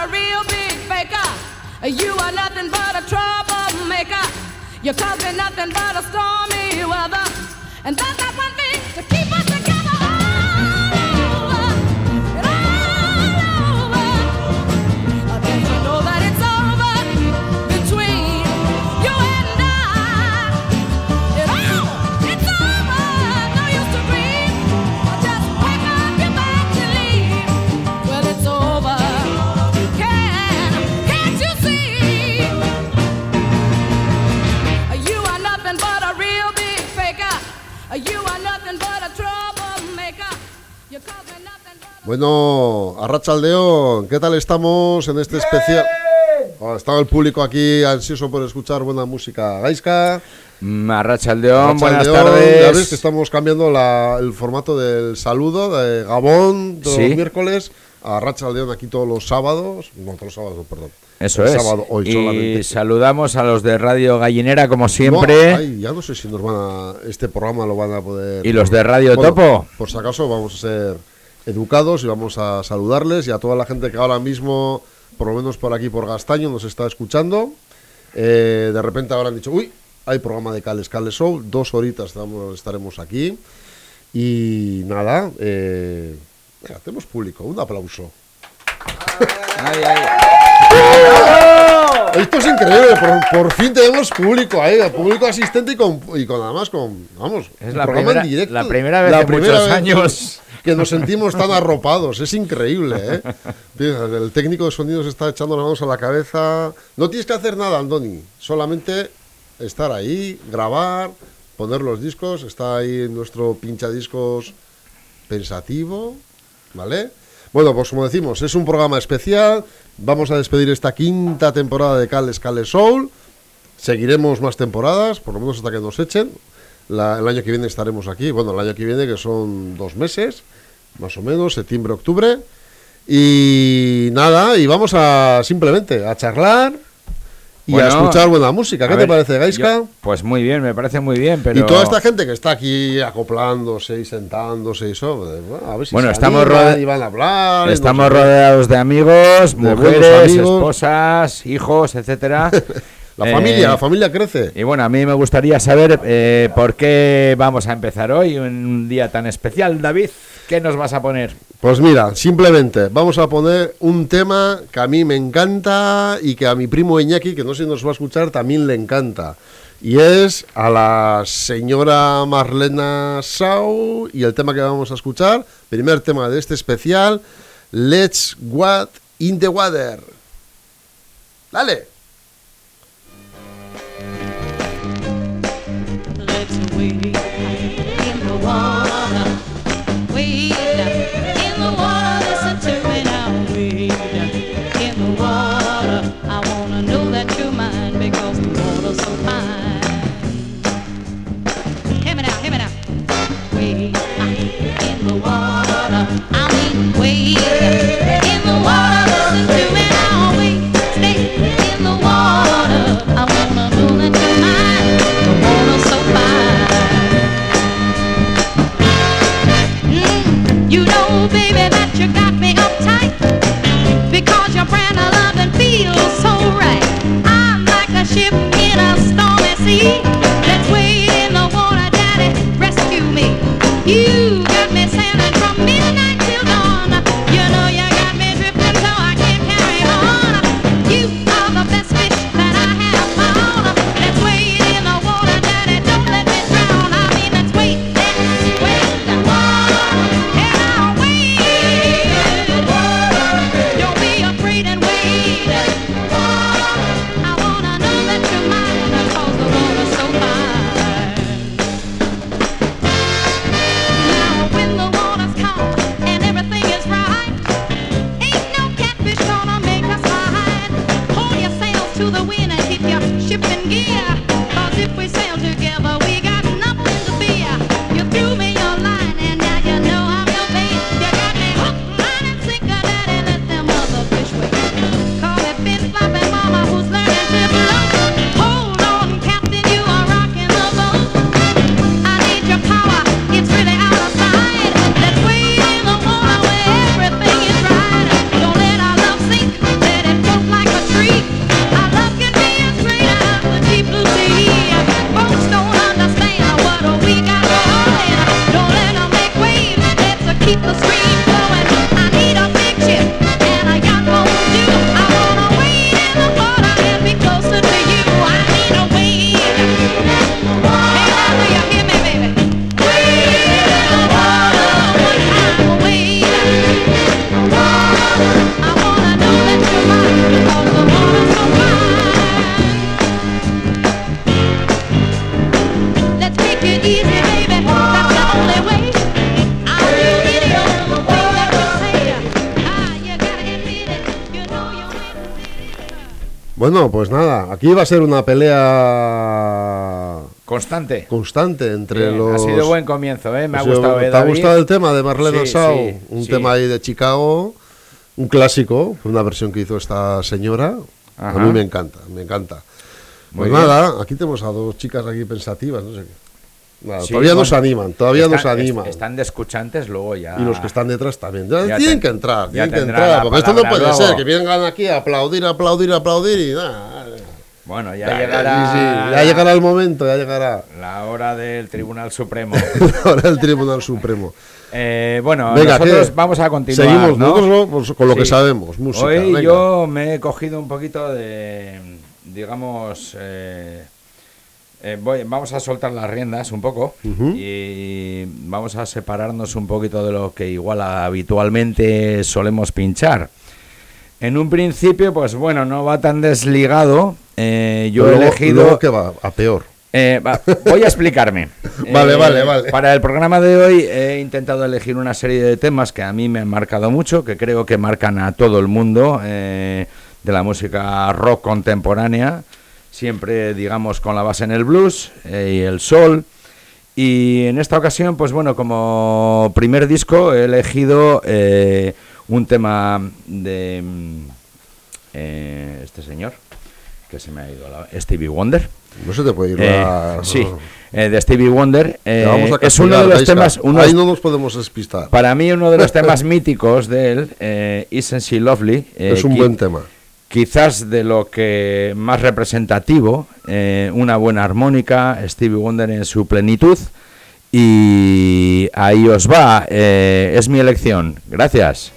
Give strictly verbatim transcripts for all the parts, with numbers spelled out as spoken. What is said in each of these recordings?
a real big faker. You are nothing but a troublemaker. You cause me nothing but a stormy weather. And that's not one thing to keep us together all over, and all over. Don't you know that it's over between you and I? It all, it's over. No use to breathe. Just pack up your bags and leave. Well, it's over. Can, can't you see? You are nothing but a real big faker. You are nothing but a troublemaker. You cause me nothing but a... Bueno, Arratsaldeon, ¿qué tal estamos en este especial? Oh, estaba el público aquí ansioso por escuchar buena música. Gaizka. Arratsaldeon, buenas Arratsaldeon. tardes. Ya ves que estamos cambiando la, el formato del saludo de Gabón todos Sí. los miércoles. A Arratsaldeon aquí todos los sábados. No, todos los sábados, no, perdón. Eso El es. sábado, hoy y solamente. saludamos a los de Radio Gallinera, como siempre. No, ay, ya no sé si nos van a, este programa lo van a poder... Y los de Radio Bueno, Topo. Por si acaso vamos a ser educados y vamos a saludarles y a toda la gente que ahora mismo, por lo menos por aquí, por Gastaño, nos está escuchando. Eh, de repente habrán dicho, uy, hay programa de Cales Cales Show, dos horitas estamos, estaremos aquí. Y nada, eh, venga, tenemos público, un aplauso. Ay, ay. Esto es increíble, por, por fin tenemos público ahí, público asistente y con, y con además con, vamos, Es un la programa primera, en directo. la primera vez La en primera muchos vez años. que nos sentimos tan arropados, es increíble, ¿eh? El técnico de sonido se está echando las manos a la cabeza. No tienes que hacer nada, Andoni, solamente estar ahí, grabar, poner los discos, está ahí nuestro pinchadiscos pensativo, ¿vale? Bueno, pues como decimos, es un programa especial. Vamos a despedir esta quinta temporada de Cales Cales Soul. Seguiremos más temporadas, por lo menos hasta que nos echen. La, el año que viene estaremos aquí. Bueno, el año que viene, que son dos meses, más o menos, septiembre, octubre. Y nada, y vamos a simplemente a charlar y Bueno, a escuchar buena música. ¿Qué A te ver, parece, Gaizka? yo- pues muy bien, me parece muy bien, pero... Y toda esta gente que está aquí acoplándose y sentándose y eso, bueno, a ver si Bueno, se estamos animan rode- y van a hablar. y Estamos no sé qué. rodeados de amigos, buenos mujeres, amigos. esposas, hijos, etcétera. La Eh, familia, la familia crece. Y bueno, a mí me gustaría saber eh, por qué vamos a empezar hoy, en un día tan especial. David, ¿qué nos vas a poner? Pues mira, simplemente vamos a poner un tema que a mí me encanta y que a mi primo Iñaki, que no sé si nos va a escuchar, también le encanta. Y es a la señora Marlena Sau y el tema que vamos a escuchar, primer tema de este especial, Let's What in the Water. Dale. Let's wade in the water, wade in the water. Listen to me now, wade in the water. I wanna know that you're mine because the water's so fine. Hear me now, hear me now. Wade in the water. I mean, wade in the water. Listen to me now, wade, stay in the water. I wanna know that you're mine. The water's so fine. Mm, you know, baby, that you got me uptight because your brand of loving feels so right. I'm like a ship in a stormy sea. Let's wade in the water, daddy, rescue me. You got me sailing from midnight till dawn. You know you got me drifting so I can't carry on. You are the best fish that I have found. Let's wade in the water, daddy, don't let me drown. I mean, let's wade, let's wade the water. And I'll wade. Don't be afraid and wade. I wanna know that you're mine because the water's so fine. Now when the water's calm and everything is right, ain't no catfish gonna make us hide. Hold your sails to the wind and keep your ship in gear, 'cause if we sail together we got nothing to fear. You threw me your line and now you know I'm your bait. You got me hook, line and sinker, daddy, let them other fish wait. Call me fin flopping mama who's learning to float. Hold on, Captain, you are rocking the boat. I need your power, it's really out of sight. Let's wade in the water where everything is right. Don't let our love sink, let Bueno, pues nada, aquí va a ser una pelea Constante. constante entre Bien, los... Ha sido buen comienzo, ¿eh? Me ha Ha sido- gustado. ¿eh, ¿Te ha David? gustado el tema de Marlene Sí, Shaw? sí, un sí. tema ahí de Chicago, un clásico, una versión que hizo esta señora. Ajá. A mí me encanta, me encanta. Muy Pues bien. nada, aquí tenemos a dos chicas aquí pensativas, no sé qué. Nada, Sí, todavía bueno, nos animan, todavía nos están, animan. est- Están de escuchantes, luego ya. Y los que están detrás también. Ya Ya tienen ten- que entrar, ya tienen que tendrá entrar. la Porque esto no palabra puede luego. ser, que vengan aquí a aplaudir, aplaudir, aplaudir y nada. Bueno, ya Ya, llegará. sí, sí, ya llegará el momento, ya llegará. La hora del Tribunal Supremo. Ahora el Tribunal Supremo. Eh, bueno, Venga, nosotros ¿qué? vamos a continuar. Seguimos ¿no? nosotros pues, con lo que Sí. sabemos, música. Hoy venga. yo me he cogido un poquito de, digamos, eh, eh, voy, vamos a soltar las riendas un poco Ujú. y vamos a separarnos un poquito de lo que igual habitualmente solemos pinchar. En un principio, pues bueno, no va tan desligado. eh, yo Pero he luego- elegido... luego que va a peor. Eh, va, voy a explicarme. Vale, Eh, vale, vale. Para el programa de hoy he intentado elegir una serie de temas que a mí me han marcado mucho, que creo que marcan a todo el mundo eh, de la música rock contemporánea, siempre, digamos, con la base en el blues eh, y el soul. Y en esta ocasión, pues bueno, como primer disco he elegido eh, un tema de mm, eh, este señor, que se me ha ido, la, Stevie Wonder. No se te puede ir Eh, la... sí, eh, de Stevie Wonder. Te eh, vamos a es uno castigar, de los Gaisca. temas, uno Ahí es- no nos podemos despistar. para mí uno de los temas míticos de él, eh, Isn't She Lovely. eh, es un qui- buen tema. Quizás de lo que más representativo, eh, una buena armónica, Stevie Wonder en su plenitud. Y ahí os va, eh, es mi elección. Gracias.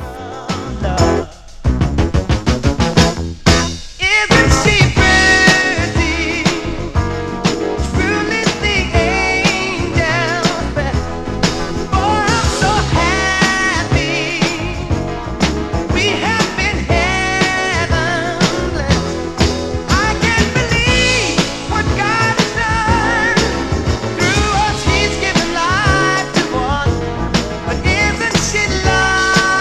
Isn't she pretty? Truly the angel's best. Oh, I'm so happy. We have been heaven blessed. I can't believe what God has done. Through us, He's given life to us. But isn't she lovely?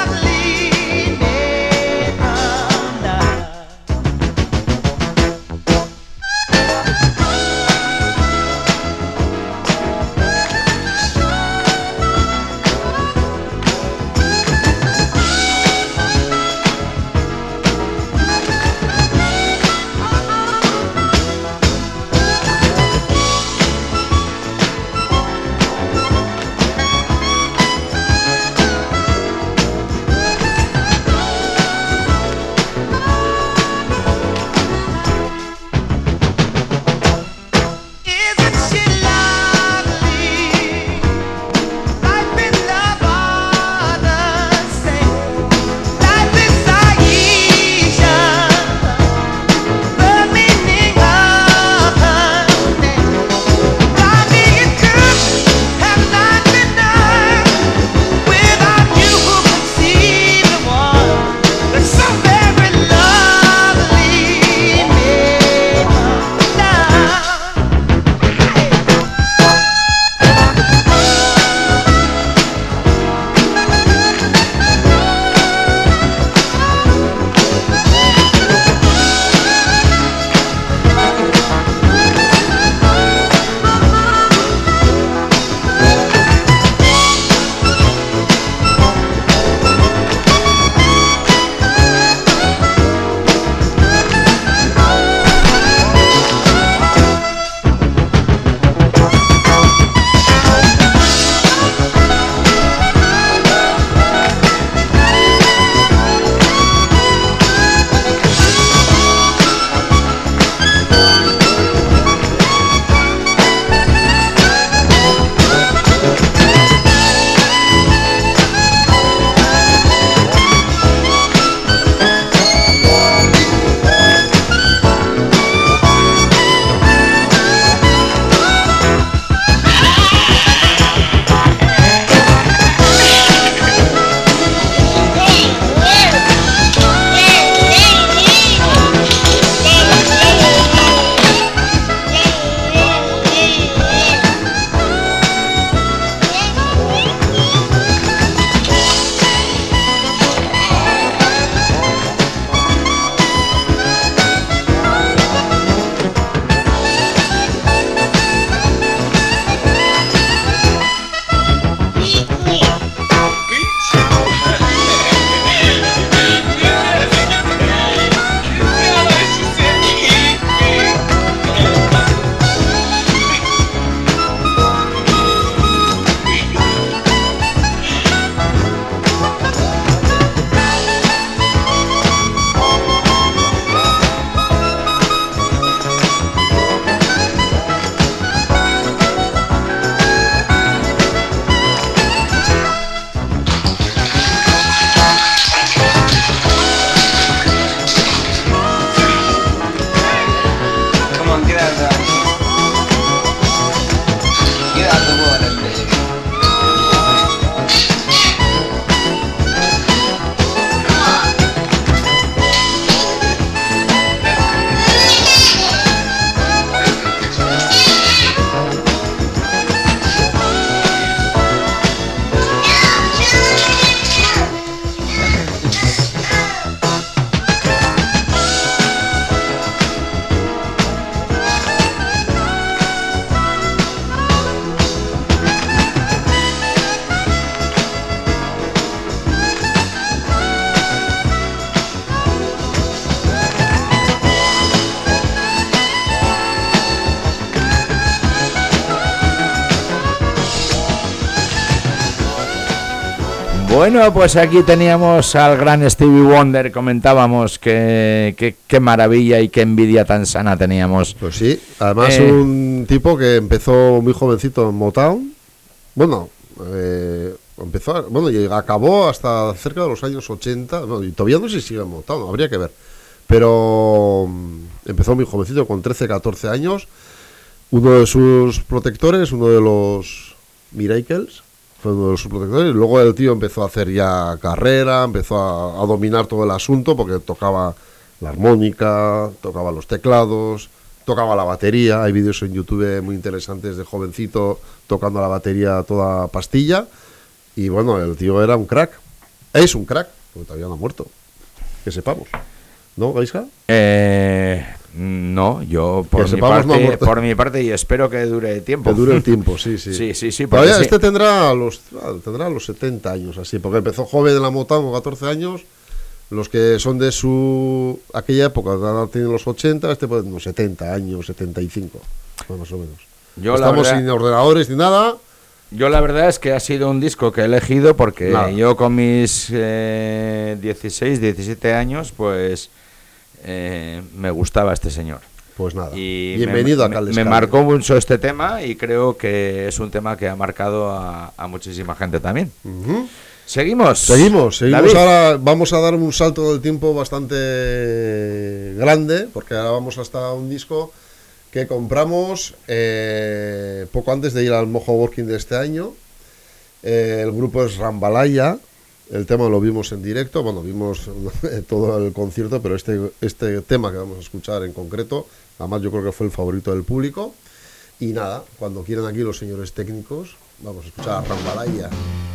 Bueno, pues aquí teníamos al gran Stevie Wonder. Comentábamos que, que qué maravilla y qué envidia tan sana teníamos. Pues sí, además Eh. un tipo que empezó muy jovencito en Motown. Bueno, eh, empezó, bueno, y acabó hasta cerca de los años ochenta. No, y todavía no sé si sigue en Motown, habría que ver. Pero mm, empezó muy jovencito, con trece, catorce años. Uno de sus protectores, uno de los Miracles, fue uno de sus protectores. Y luego el tío empezó a hacer ya carrera, empezó a, a dominar todo el asunto, porque tocaba la armónica, tocaba los teclados, tocaba la batería. Hay vídeos en YouTube muy interesantes de jovencito tocando la batería a toda pastilla. Y bueno, el tío era un crack. Es un crack, porque todavía no ha muerto. Que sepamos. ¿No, Gaisca? Eh, no, yo por Que mi, sepamos, no ha parte, muerto. por mi parte, y espero que dure tiempo. Que dure el tiempo, sí, sí. Sí, sí, sí, porque Todavía sí. este tendrá los, ah, tendrá los setenta años, así, porque empezó joven en la Motown con catorce años. Los que son de su aquella época, ahora tienen los ochenta, este puede tener unos setenta años, setenta y cinco, más o menos. Yo la Estamos verdad- sin ordenadores ni nada. Yo la verdad es que ha sido un disco que he elegido porque Nada. yo con mis eh, dieciséis, diecisiete años, pues eh, me gustaba este señor. Pues nada. Y Bienvenido me, a Cal me, me marcó mucho este tema y creo que es un tema que ha marcado a, a muchísima gente también. Ujú. Seguimos. Seguimos, seguimos. David. Ahora vamos a dar un salto del tiempo bastante grande, porque ahora vamos hasta un disco que compramos eh, poco antes de ir al Mojo Working de este año. Eh, el grupo es Rambalaya. El tema lo vimos en directo, bueno, vimos todo el concierto, pero este, este tema que vamos a escuchar en concreto, además yo creo que fue el favorito del público. Y nada, cuando quieran aquí los señores técnicos, vamos a escuchar a Rambalaya.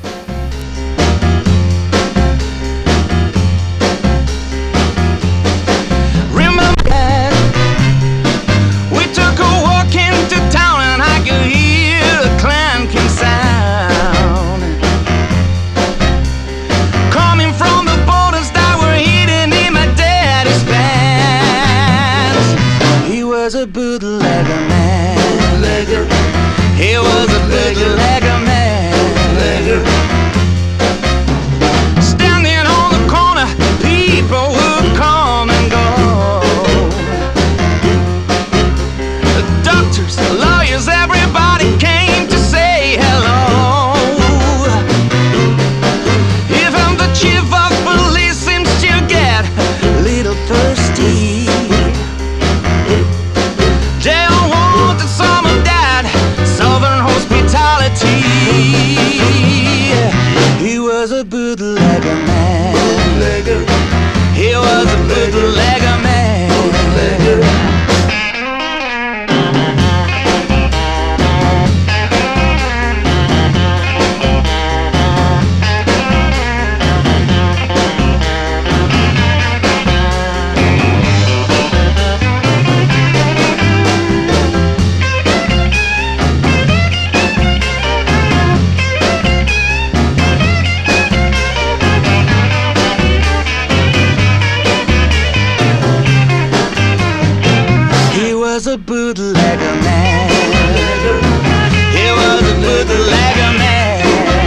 Remember, we took a walk into town and I could hear the clanking sound coming from the borders that were hidden in my daddy's pants. He was a bootlegger man. He was a bootlegger man. Standing on the corner, people would come and go. The doctors, the lawyers, everybody came to say hello. Even the chief of police seems to get a little thirsty. They all wanted some of that southern hospitality. He was a bootlegger man. He was a bootlegger man. He was a bootlegger man. He was a bootlegger man.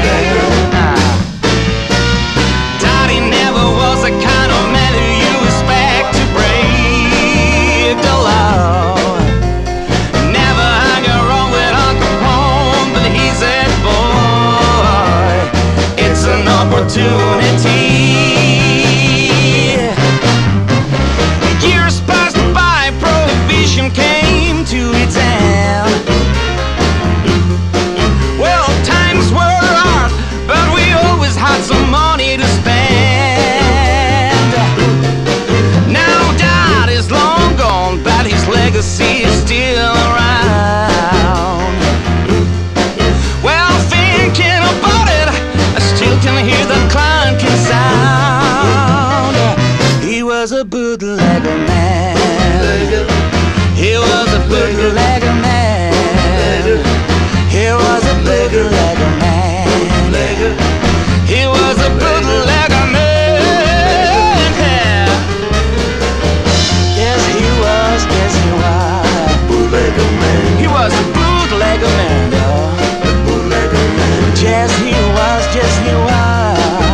Daddy never was the kind of man who you expect to break the law. Never hung around with Uncle Capone, but he said, boy, it's an opportunity. Years passed by, prohibition came to its end. Well, times were hard, but we always had some money to spend. Now Dad is long gone, but his legacy is still around. Well, thinking about it, I still can hear the clanking sound. He was a bootlegger man. He was a bootlegger man. He was a bootlegger man. He was a bootlegger man. Yes, he was. Yes, he was. Bootlegger man. He was a bootlegger man. Yes, he was. Yes, he was.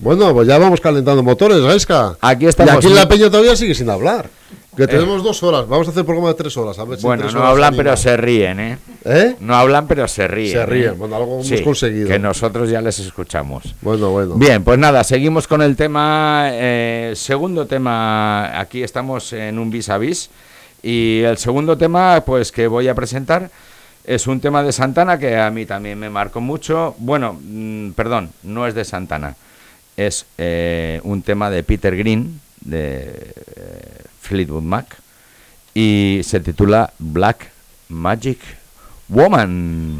Bueno, pues ya vamos calentando motores, Gaisca. Aquí Y estamos. aquí en la Peña todavía sigue sin hablar. Que tenemos dos horas. Vamos a hacer programa de tres horas. A ver si en Bueno, tres no horas hablan, anima. pero se ríen, ¿eh? ¿Eh? No hablan, pero se ríen. Se ríen. ¿eh? Bueno, algo hemos Sí, conseguido. que nosotros ya les escuchamos. Bueno, bueno. Bien, pues nada, seguimos con el tema, eh, segundo tema, aquí estamos en un vis a vis, y el segundo tema pues que voy a presentar es un tema de Santana que a mí también me marcó mucho. Bueno, mmm, perdón, no es de Santana, es eh, un tema de Peter Green, de eh, Fleetwood Mac, y se titula Black Magic Woman.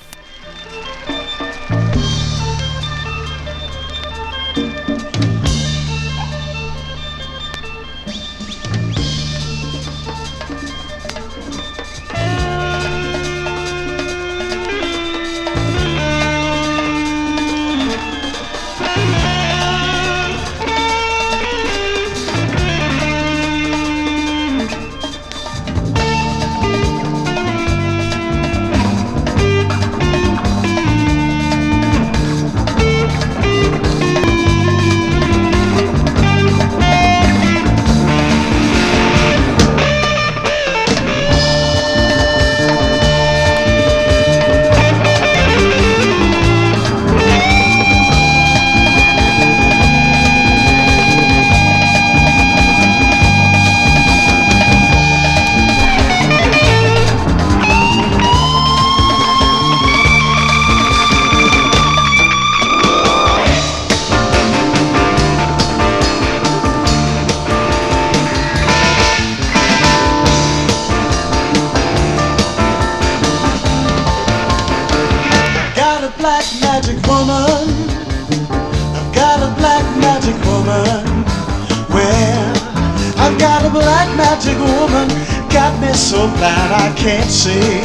Black magic woman, I've got a black magic woman. Well, I've got a black magic woman, got me so blind I can't see.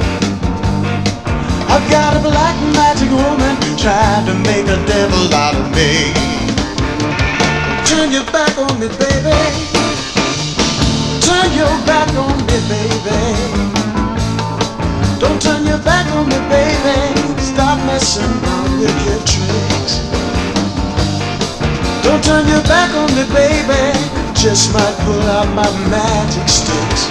I've got a black magic woman, trying to make a devil out of me. Turn your back on me, baby. Turn your back on me, baby. Don't turn your back on me, baby. Stop messing around with your tricks. Don't turn your back on me, baby. Just might pull out my magic sticks.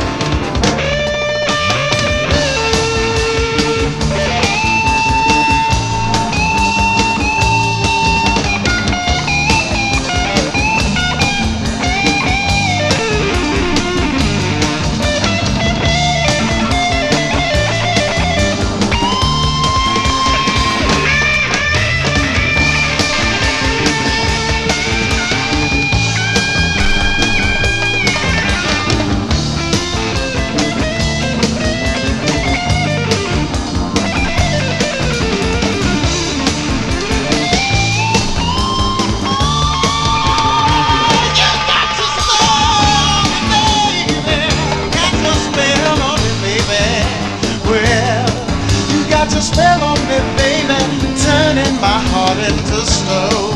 Spell on me, baby, turning my heart into stone.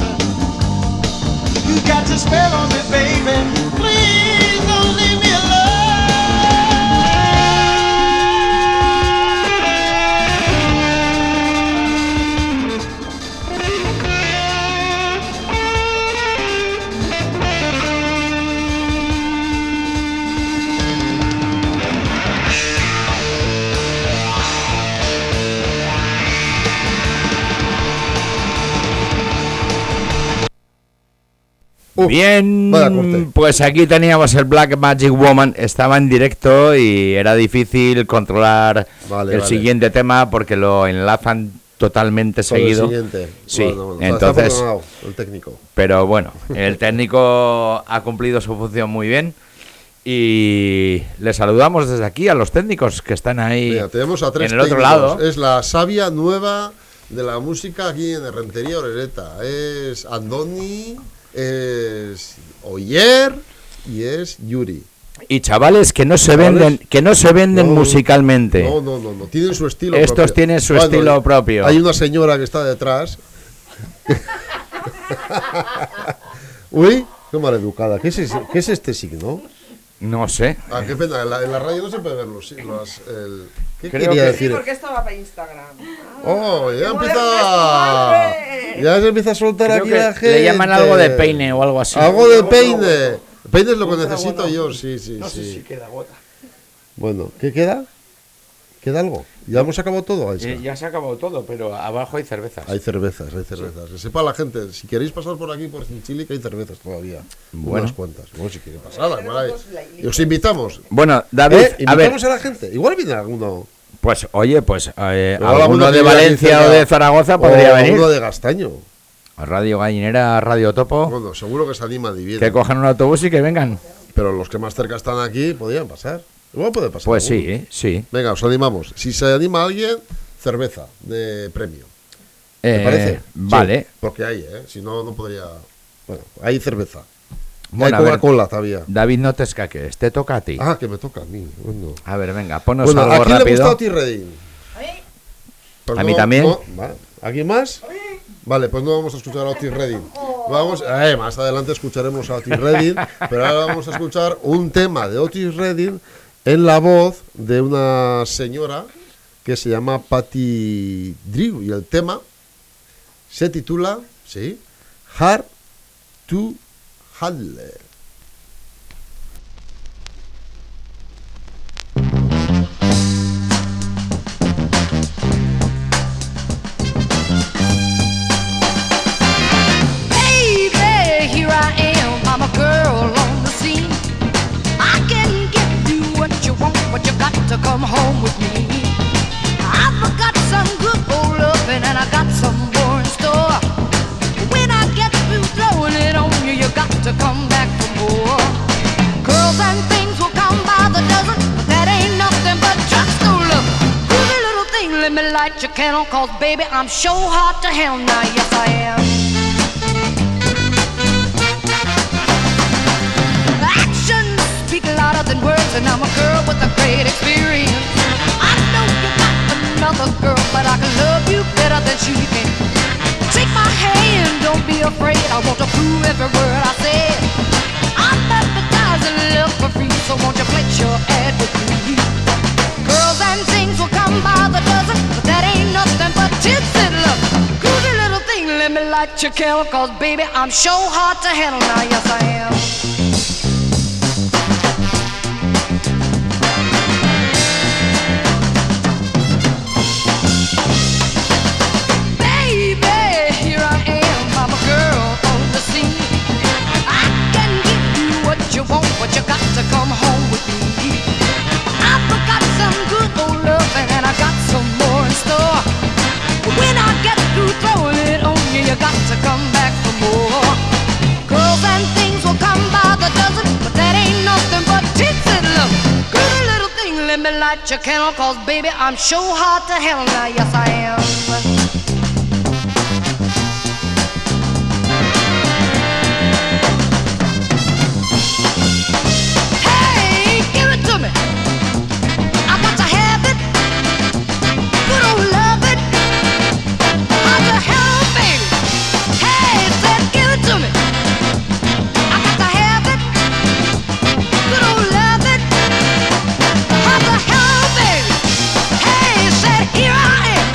You got to spell on me, baby, please don't leave me Uf, Bien, vaya corte. pues aquí teníamos el Black Magic Woman, estaba en directo y era difícil controlar Vale, el vale. siguiente tema porque lo enlazan totalmente Con el seguido. siguiente. Sí, Bueno, bueno, está- entonces, está programado, el técnico. pero bueno, el técnico ha cumplido su función muy bien y le saludamos desde aquí a los técnicos que están ahí Mira, tenemos a tres en el otro técnicos. lado. Es la savia nueva de la música aquí en Rentería Orereta. Es Andoni, es Oyer y es Yuri. Y chavales que no se Chavales, venden, que no se venden no, musicalmente. No, no, no, no, tienen su estilo Estos propio. tienen su Bueno, estilo propio. Hay una señora que está detrás. Uy, qué maleducada. ¿Qué es, ese- qué es este signo? No sé. Ah, qué pena, en la, en la radio no se puede ver los... los el, ¿Qué Creo quería que- Sí, decir? porque esto va para Instagram. Oh, ya ¡Qué empieza... moderno es tu Ya se empieza a soltar Creo aquí que la gente. le llaman algo de peine o algo así. Algo de peine. Peine es lo que necesito yo, sí, sí, No sé sí. si queda gota. Bueno, ¿qué queda? ¿Queda algo? ¿Ya hemos acabado todo? Ahí está. Eh, ya se ha acabado todo, pero abajo hay cervezas. Hay cervezas, hay cervezas. Que sepa la gente, si queréis pasar por aquí, por Chile, que hay cervezas todavía. Bueno. Unas cuantas. Bueno, si quieren pasar, igual hay- y os invitamos. Bueno, David, ¿Eh? a ver, Invitamos a, la gente. Igual viene alguno. pues oye, pues eh, Pero alguno alguno de que viva aquí Valencia cerca, o de Zaragoza podría o venir. Uno de Gastaño. Radio Gallinera, Radio Topo, Bueno, seguro que se animan y vienen. que cojan un autobús y que vengan. Pero los que más cerca están aquí podrían pasar. Igual puede pasar. Pues alguno. sí, ¿eh? sí. Venga, os animamos. Si se anima alguien, cerveza de premio. ¿Te Eh, parece? Vale. Sí, porque hay, ¿eh? Si no, no podría. Bueno, hay cerveza. Bueno, a hay ver, Coca-Cola todavía. David, no te escaques, te toca a ti. Ah, que me toca a mí. Bueno, A ver, venga, ponos bueno algo ¿a quién le gusta rápido. Otis Redding? Pues A mí también. no- vale. ¿Alguien más? Vale, pues no vamos a escuchar a Otis Redding. Vamos, eh, más adelante escucharemos a Otis Redding, pero ahora vamos a escuchar un tema de Otis Redding en la voz de una señora que se llama Patty Drew y el tema se titula, sí, Hard to Handle. Baby, here I am, I'm a girl on the scene. I can give you what you want, but you got to come home with me. I've got some good old loving and I got some more in store. When I get through throwing it on you, you got to come back for more. Girls and things will come by the dozen, but that ain't nothing but just no love. Groovy little thing, let me light your candle, cause baby, I'm sure hot to hell now, yes I am. Actions speak louder than words, and I'm a girl with a great experience. I know you got another girl, but I can love you better than she can. Take my hand, don't be afraid. I want to prove every word I say. I'm advertising love for free, so won't you place your ad with me? Girls and things will come by the dozen, but that ain't nothing but tits and love. Groovy little thing, let me light your candle, cause baby, I'm sure hard to handle now, yes I am. Baby, here I am, I'm a girl on the scene. I can give you what you want, but you got to come home with me. I've got some good old loving and I got some more in store. When I get through throwing it on you, you got to come back for more. Girls and things will come by the dozen, but that ain't nothing but tits and love. Good little thing, let me light your candle, cause baby, I'm sure hot to hell now, yes I am. Hey, give it to me. I got to have it. Good old love it. How's the hell, baby? Hey, said give it to me. I got to have it. Good old love it. How's the hell, baby? Hey, said here I am.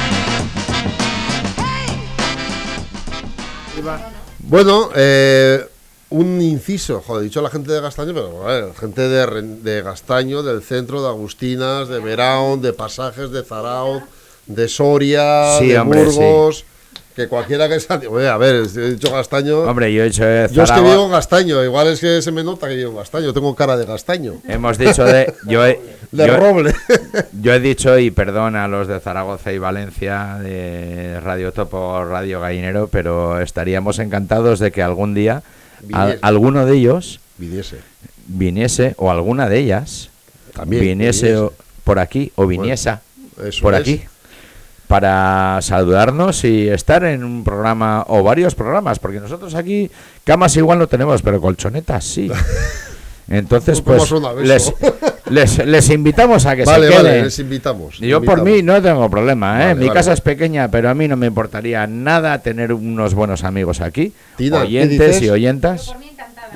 Hey. Bueno, eh, un inciso, joder, he dicho la gente de Gastaño, pero bueno, gente de, Ren- de Gastaño, del centro, de Agustinas, de Verón, de Pasajes, de Zarauz, de Soria, Sí, de hombre, Burgos, que cualquiera que sea... Oye, a ver, he dicho Gastaño... Hombre, yo he hecho eh, yo es que Zaragoza. vivo en Gastaño, igual es que se me nota que vivo en Gastaño, tengo cara de Gastaño, Hemos dicho de. Yo he, de yo- roble. Yo he dicho, y perdón a los de Zaragoza y Valencia, de Radio Topo, Radio Gallinero, pero estaríamos encantados de que algún día al- Viniese. alguno de ellos Viniese. viniese, o alguna de ellas, También, viniese viniese. o- por aquí, o viniese Eso por es. aquí, para saludarnos y estar en un programa, o varios programas, porque nosotros aquí camas igual no tenemos, pero colchonetas sí. Entonces, ¿Cómo pues, suena les, eso? les, les invitamos a que Vale, se queden. vale, les invitamos. Yo por invitamos. mí no tengo problema, ¿eh? Vale, Mi vale. casa es pequeña, pero a mí no me importaría nada tener unos buenos amigos aquí, Tina, ¿qué oyentes dices? y oyentas.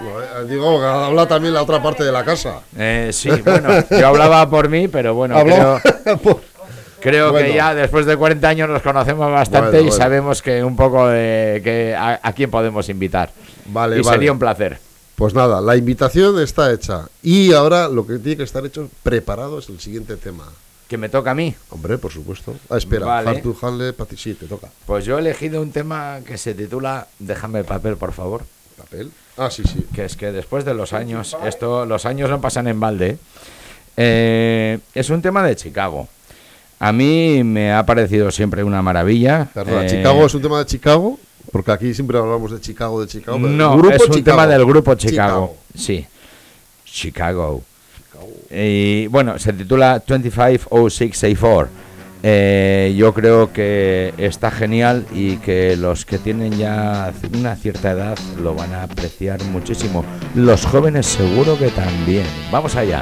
No, eh, digo, habla también la otra parte de la casa. Eh, sí, bueno, yo hablaba por mí, pero bueno, Habló- creo, Por- creo Bueno. que ya después de cuarenta años nos conocemos bastante Bueno, y bueno. sabemos que un poco de que a, a quién podemos invitar. Vale, y vale. sería un placer. Pues nada, la invitación está hecha. Y ahora lo que tiene que estar hecho, preparado, es el siguiente tema. Que me toca a mí. Hombre, por supuesto. Ah, espera, Vale. Hard to Handle, Pati, sí, te toca. Pues yo he elegido un tema que se titula Déjame el papel, por favor. ¿Papel? Ah, sí, sí. Que es que después de los años, esto, los años no pasan en balde. Eh, es un tema de Chicago. A mí me ha parecido siempre una maravilla. Perdona, Eh, ¿Chicago es un tema de Chicago? Porque aquí siempre hablamos de Chicago, de Chicago. pero el No, grupo es un Chicago. tema del grupo Chicago. Sí, Chicago. Y bueno, se titula veinticinco oh seis sesenta y cuatro. Eh, yo creo que está genial y que los que tienen ya una cierta edad lo van a apreciar muchísimo. Los jóvenes seguro que también. Vamos allá.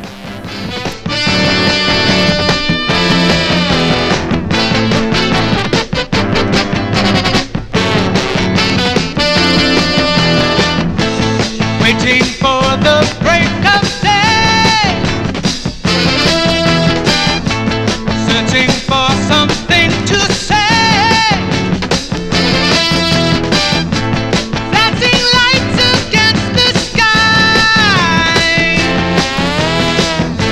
Waiting for the break of day, searching for something to say, flashing lights against the sky,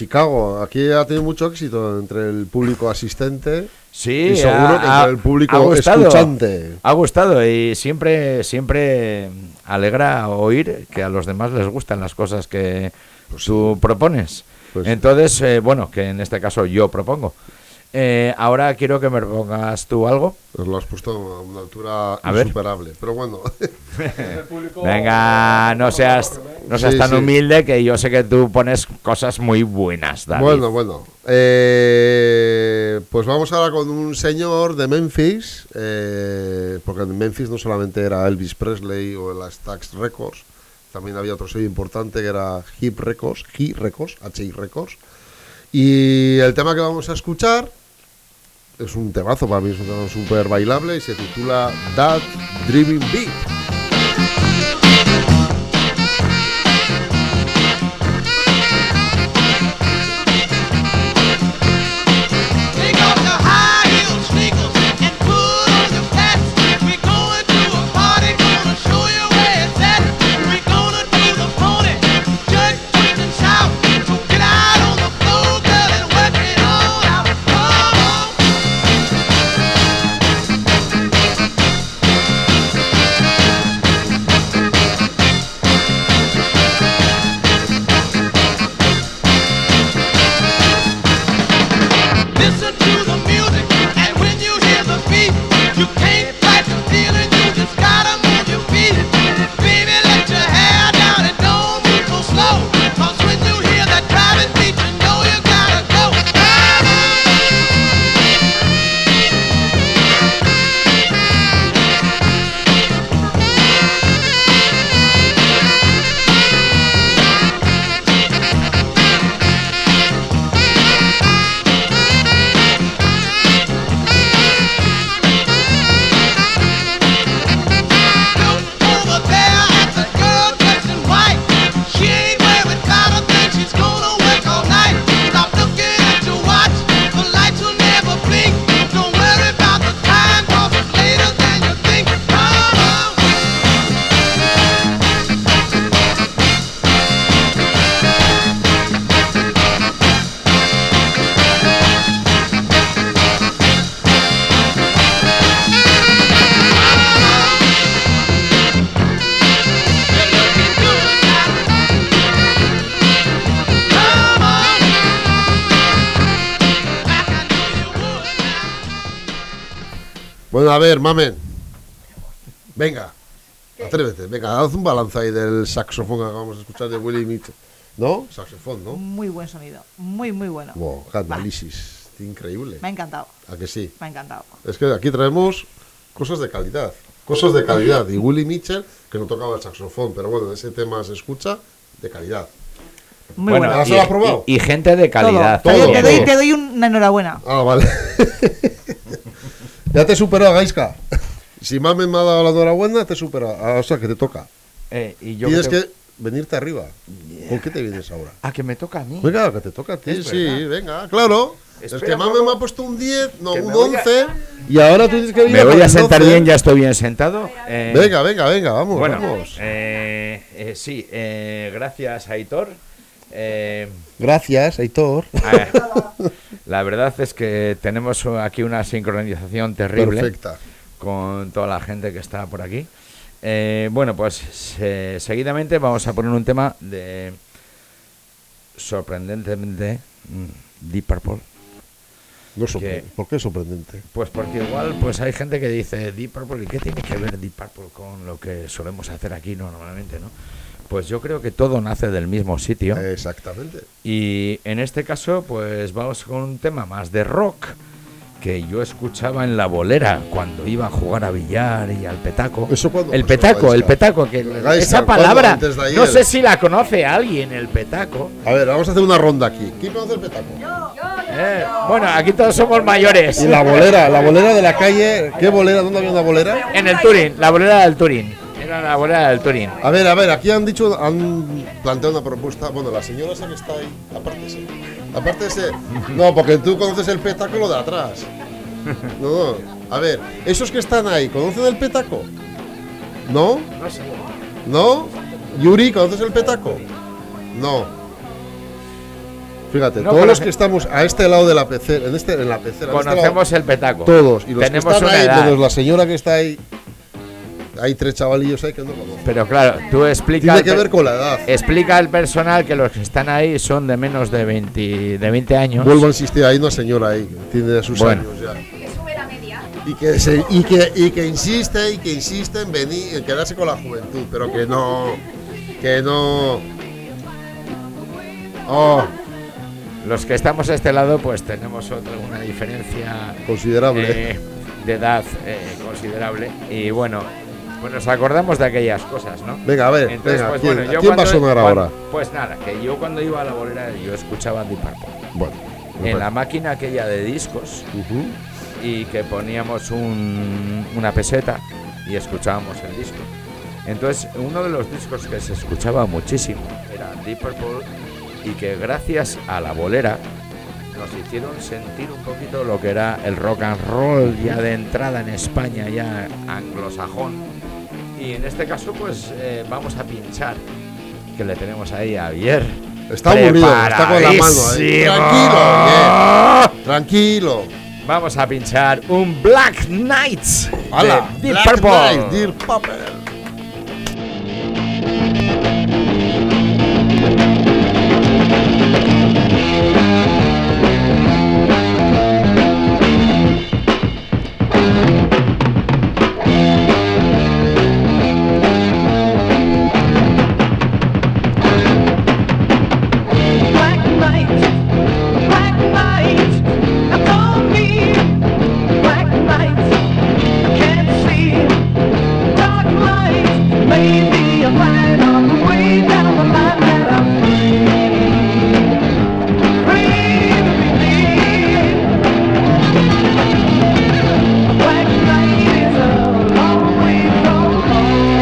Chicago. Aquí ha tenido mucho éxito entre el público asistente Sí, y seguro que ha- entre el público ha gustado, escuchante. Ha gustado y siempre, siempre alegra oír que a los demás les gustan las cosas que Pues tú propones. Pues- Entonces, eh, bueno, que en este caso yo propongo. Eh, ahora quiero que me propongas tú algo. Pues lo has puesto a una altura A ver. insuperable. Pero bueno, Venga, no seas, no seas Sí, tan sí. humilde, que yo sé que tú pones cosas muy buenas, David. bueno, bueno. Eh, pues vamos ahora con un señor de Memphis, eh, porque en Memphis no solamente era Elvis Presley o la Stax Records, también había otro sello importante que era Hip Records, Hip Records, H I Records. Y el tema que vamos a escuchar es un temazo, para mí es un tema súper bailable y se titula That Dreaming Beat. Take off your high heel sneakers and put on your flats. We're going to a party, gonna show you where it's at. We're gonna do the pony, jerk, twist and shout. So get out on the floor, girl, and work it all out. Come on. Listen to the music, and when you hear the beat, you can't fight the feeling, you just gotta move your feet. Baby, let your hair down and don't move so slow. Cause when you hear that driving beat, you know you gotta go. Look over there at the girl dressed in white. She ain't wearing powder, think she's gonna work all night. Stop looking at your watch, the lights will never blink. Don't worry about the time, cause it's later than you think. Come on. You're looking good now. Come on. Like I knew you would now. Bueno, a ver, mamen. Venga, atrévete. Venga, haz un balance ahí del saxofón que acabamos de escuchar de Willie Mitchell. ¿No? Saxofón, ¿no? Muy buen sonido, muy, muy bueno. Wow, qué análisis. Increíble. Me ha encantado, ¿A que sí? me ha encantado. Es que aquí traemos cosas de calidad. Cosas de calidad. Y Willie Mitchell, que no tocaba el saxofón, pero bueno, ese tema se escucha de calidad. Muy Bueno, bueno. ¿Has lo has probado? y, y gente de calidad. Todo. todo, Te, también. doy, te doy una enhorabuena. Ah, vale. Ya te superó, Gaiska. Si mamen me ha dado la enhorabuena, te supera. Ah, o sea, que te toca. Eh, y yo Tienes que, que venirte arriba. ¿Por qué te vienes ahora? Ah, que me toca a mí. Venga, que te toca a ti, Es sí, verdad. venga, claro. Espera, es que Mame luego- me ha puesto un diez, no, que un me voy a- once, y ahora tú tienes que venir Me por voy a el sentar doce. bien, ya estoy bien sentado. Eh, Venga, venga, venga, vamos, Bueno, vamos. eh, eh, sí, eh, gracias, Aitor. Eh, Gracias, Aitor. ah, la verdad es que tenemos aquí una sincronización terrible Perfecta. con toda la gente que está por aquí. Eh, bueno, pues se- seguidamente vamos a poner un tema de sorprendentemente mm, Deep Purple. No sorprende. Que- ¿Por qué es sorprendente? Pues porque igual pues hay gente que dice Deep Purple, ¿y qué tiene que ver Deep Purple con lo que solemos hacer aquí no, normalmente, no? Pues yo creo que todo nace del mismo sitio. Exactamente. Y en este caso, pues vamos con un tema más de rock que yo escuchaba en la bolera cuando iba a jugar a billar y al petaco. ¿Eso cuándo el pasó, petaco, el Gaisca? petaco, que Gaisca, esa ¿cuándo? palabra, Antes de ayer. no sé si la conoce alguien, el petaco. A ver, vamos a hacer una ronda aquí. ¿Quién conoce el petaco? Eh, bueno, aquí todos somos mayores. Y la bolera, la bolera de la calle. ¿Qué bolera? ¿Dónde había una bolera? En el Turín, la bolera del Turín. Era la bolera del Turín. A ver, a ver, aquí han dicho, han planteado una propuesta. Bueno, la señora esa que está ahí, apártese. Apártese. No, porque tú conoces el petaco lo de atrás. No, no. A ver, esos que están ahí, ¿conocen el petaco? ¿No? No sé. ¿No? Yuri, ¿conoces el petaco? No. Fíjate, No todos conoce- los que estamos a este lado de la pecera, en, este, en la pecera, en este lado, Conocemos el petaco. todos. Y los Tenemos que están una ahí, edad. menos la señora que está ahí, hay tres chavalillos ahí que no conocen. Pero claro, tú explica. Tiene al que per- ver con la edad. Explica al personal que los que están ahí son de menos de veinte, de veinte años. Vuelvo a insistir, hay una señora ahí que tiene sus Bueno. años ya. Y que, se, y, que, y que insiste y que insiste en venir, en quedarse con la juventud, pero que no. Que no. Oh, Los que estamos a este lado, pues tenemos otra, una diferencia considerable. eh, de edad eh, considerable. Y bueno, pues nos acordamos de aquellas cosas, ¿no? Venga, a ver, Entonces, venga, pues, ¿quién, bueno, ¿a yo quién va a cuando- sonar cuando- ahora? Pues nada, que yo cuando iba a la bolera yo escuchaba Deep Purple. Bueno, En la máquina aquella de discos, Ujú. y que poníamos un- una peseta y escuchábamos el disco. Entonces, uno de los discos que se escuchaba muchísimo era Deep Purple, y que gracias a la bolera nos hicieron sentir un poquito lo que era el rock and roll ya de entrada en España, ya anglosajón. Y en este caso, pues eh, vamos a pinchar, que le tenemos ahí a Javier. Está aburrido, está con la mano ahí. Preparadísimo. Tranquilo, Javier, tranquilo. Vamos a pinchar un Black Knights ¡Hala! de Deep Black Purple. Knight, Deep Purple. Black night, black night, I told me. Black night, can't see. Dark night, maybe a light on the way down the line that I'm free. Free to believe. Black night is a long way from home.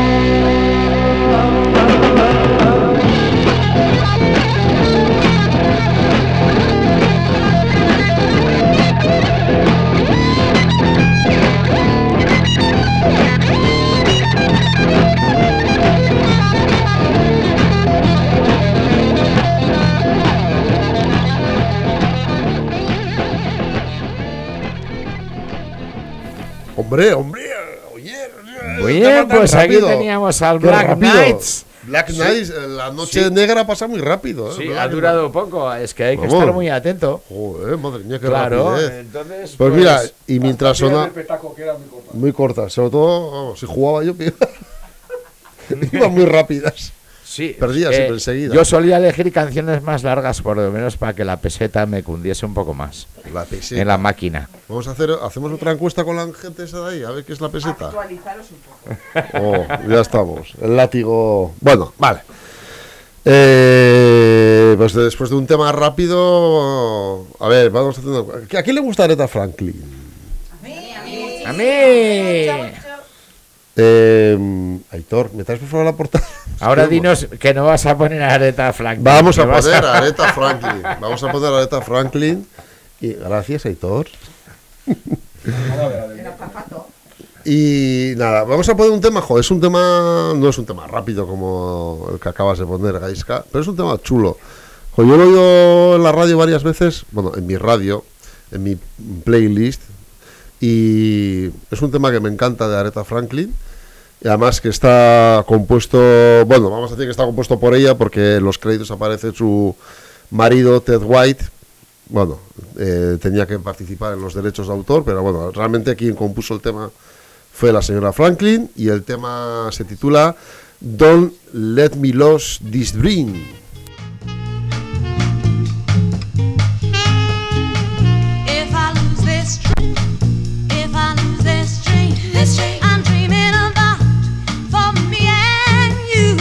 Hombre, hombre, oye. Muy está bien, tan pues aquí rápido. teníamos al Qué Black rápido. Knights. Black Knights, eh, la noche Sí. negra pasa muy rápido. ¿eh? Sí, ¿Verdad ha que durado poco, es que hay que Vamos. estar muy atento. no? Joder, madre mía, qué Claro, rapidez. entonces. Pues mira, y mientras Partida sonaba. del petaco, que era muy corta. Muy cortas, sobre todo, vamos, si jugaba yo, iba- iban muy rápidas. sí, perdía eh, siempre enseguida. Yo solía elegir canciones más largas, por lo menos para que la peseta me cundiese un poco más La peseta. en la máquina. Vamos a hacer, hacemos otra encuesta con la gente esa de ahí, a ver qué es la peseta. Actualizaros un poco. Oh, ya estamos. El látigo. Bueno, vale. Eh, pues después de un tema rápido, a ver, vamos haciendo. ¿A quién le gusta Aretha Franklin? ¡A mí! Eh, Aitor, ¿me traes por favor la portada? Ahora Es que dinos que no vas a poner a Aretha Franklin. Vamos a que vas poner a Aretha Franklin. Vamos a poner a Aretha Franklin. Y gracias, Aitor. Y nada, vamos a poner un tema, joder, es un tema, no es un tema rápido como el que acabas de poner, Gaiska, pero es un tema chulo. Joder, yo lo he oído en la radio varias veces, bueno, en mi radio, en mi playlist, y es un tema que me encanta de Aretha Franklin, y además que está compuesto, bueno, vamos a decir que está compuesto por ella, porque en los créditos aparece su marido, Ted White. Bueno, eh, tenía que participar en los derechos de autor, pero bueno, realmente quien compuso el tema fue la señora Franklin, y el tema se titula Don't Let Me Lose This Dream. If I lose this dream, if I lose this dream, this dream I'm dreaming about for me and you.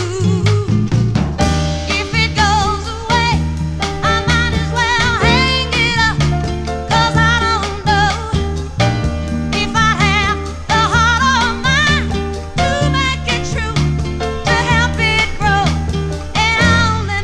If it goes away, I might as well hang it up, 'cause I don't know if I have the heart or mind to make it true, to help it grow. And I'll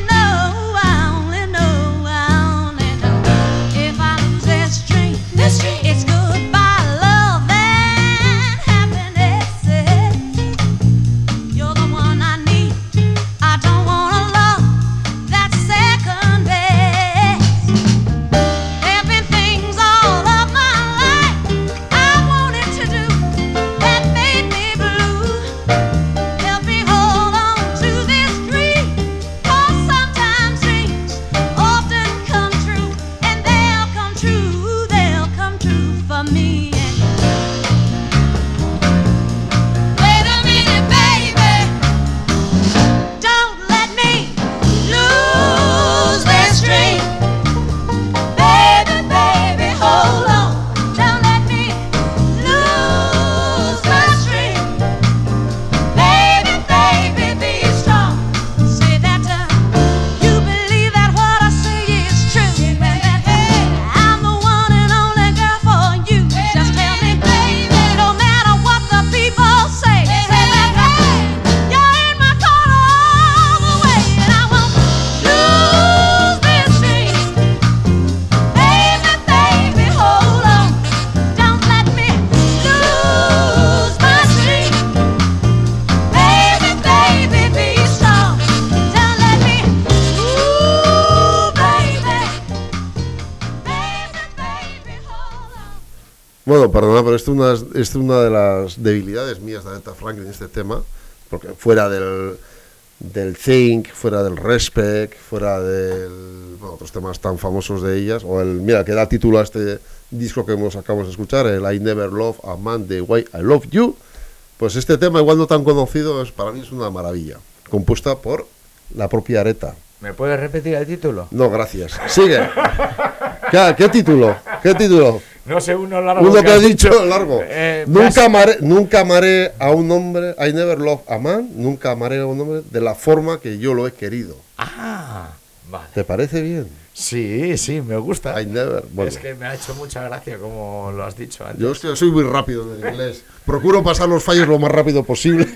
Bueno, perdona, pero esto es una, esto es una de las debilidades mías de Aretha Franklin, este tema, porque fuera del, del Think, fuera del Respect, fuera del, bueno, otros temas tan famosos de ellas, o el, mira, que da título a este disco que hemos acabamos de escuchar, el I Never Love a Man the Way I Love You, pues este tema, igual no tan conocido, es, para mí es una maravilla, compuesta por la propia Aretha. ¿Me puedes repetir el título? No, gracias. Sigue. ¿Qué, qué título? ¿Qué título? No sé, uno largo. Uno que has dicho largo. Eh, nunca, amaré, nunca amaré a un hombre, I never love a man, nunca amaré a un hombre de la forma que yo lo he querido. Ah, vale. ¿Te parece bien? Sí, sí, me gusta. I never, bueno. Es que me ha hecho mucha gracia como lo has dicho antes. Yo es que soy muy rápido en el inglés. Procuro pasar los fallos lo más rápido posible.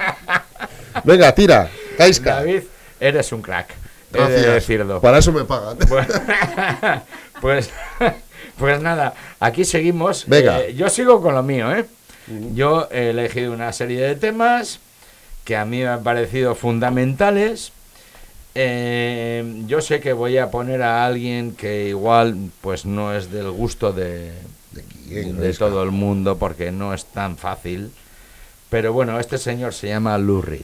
Venga, tira, Kaiska. David, eres un crack. He Gracias. de decirlo. Para eso me pagan. Pues, pues, pues nada, aquí seguimos. Venga. Eh, yo sigo con lo mío, ¿eh? Yo he elegido una serie de temas que a mí me han parecido fundamentales. Eh, yo sé que voy a poner a alguien que igual pues no es del gusto de, ¿De quién, de Kaiska? todo el mundo porque no es tan fácil. Pero bueno, este señor se llama Lou Reed.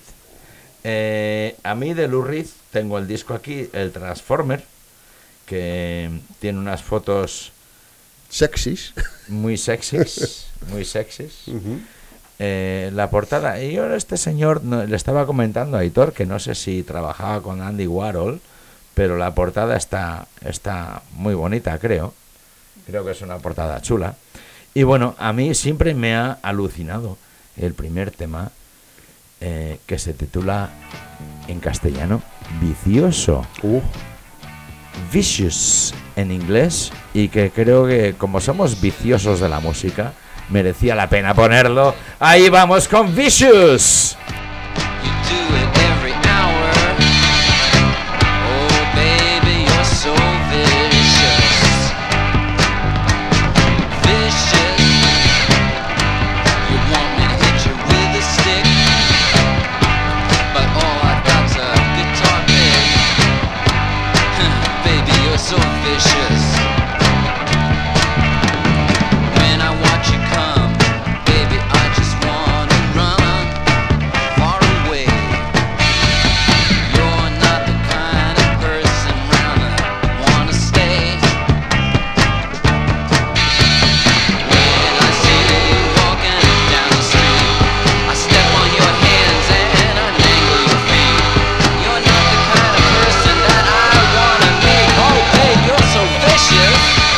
Eh, a mí de Lou Reed tengo el disco aquí, el Transformer, que tiene unas fotos Sexys. muy sexys, muy sexys. Eh, la portada, y yo a este señor no, le estaba comentando a Aitor que no sé si trabajaba con Andy Warhol, pero la portada está, está muy bonita, creo. Creo que es una portada chula. Y bueno, a mí siempre me ha alucinado el primer tema, eh, que se titula en castellano Vicioso. Uh. Vicious en inglés, y que creo que como somos viciosos de la música merecía la pena ponerlo. Ahí vamos con Vicious. You do it every hour. Oh, baby, you're so vicious. Vicious. You want me to hit you with a stick, but all I've got's a guitar pick. Baby, you're so vicious. When I watch you come, baby, I just wanna run far away. You're not the kind of person round I wanna stay. When I see you walking down the street, I step on your hands and untangle your feet. You're not the kind of person that I wanna meet. Oh, hey, you're so vicious.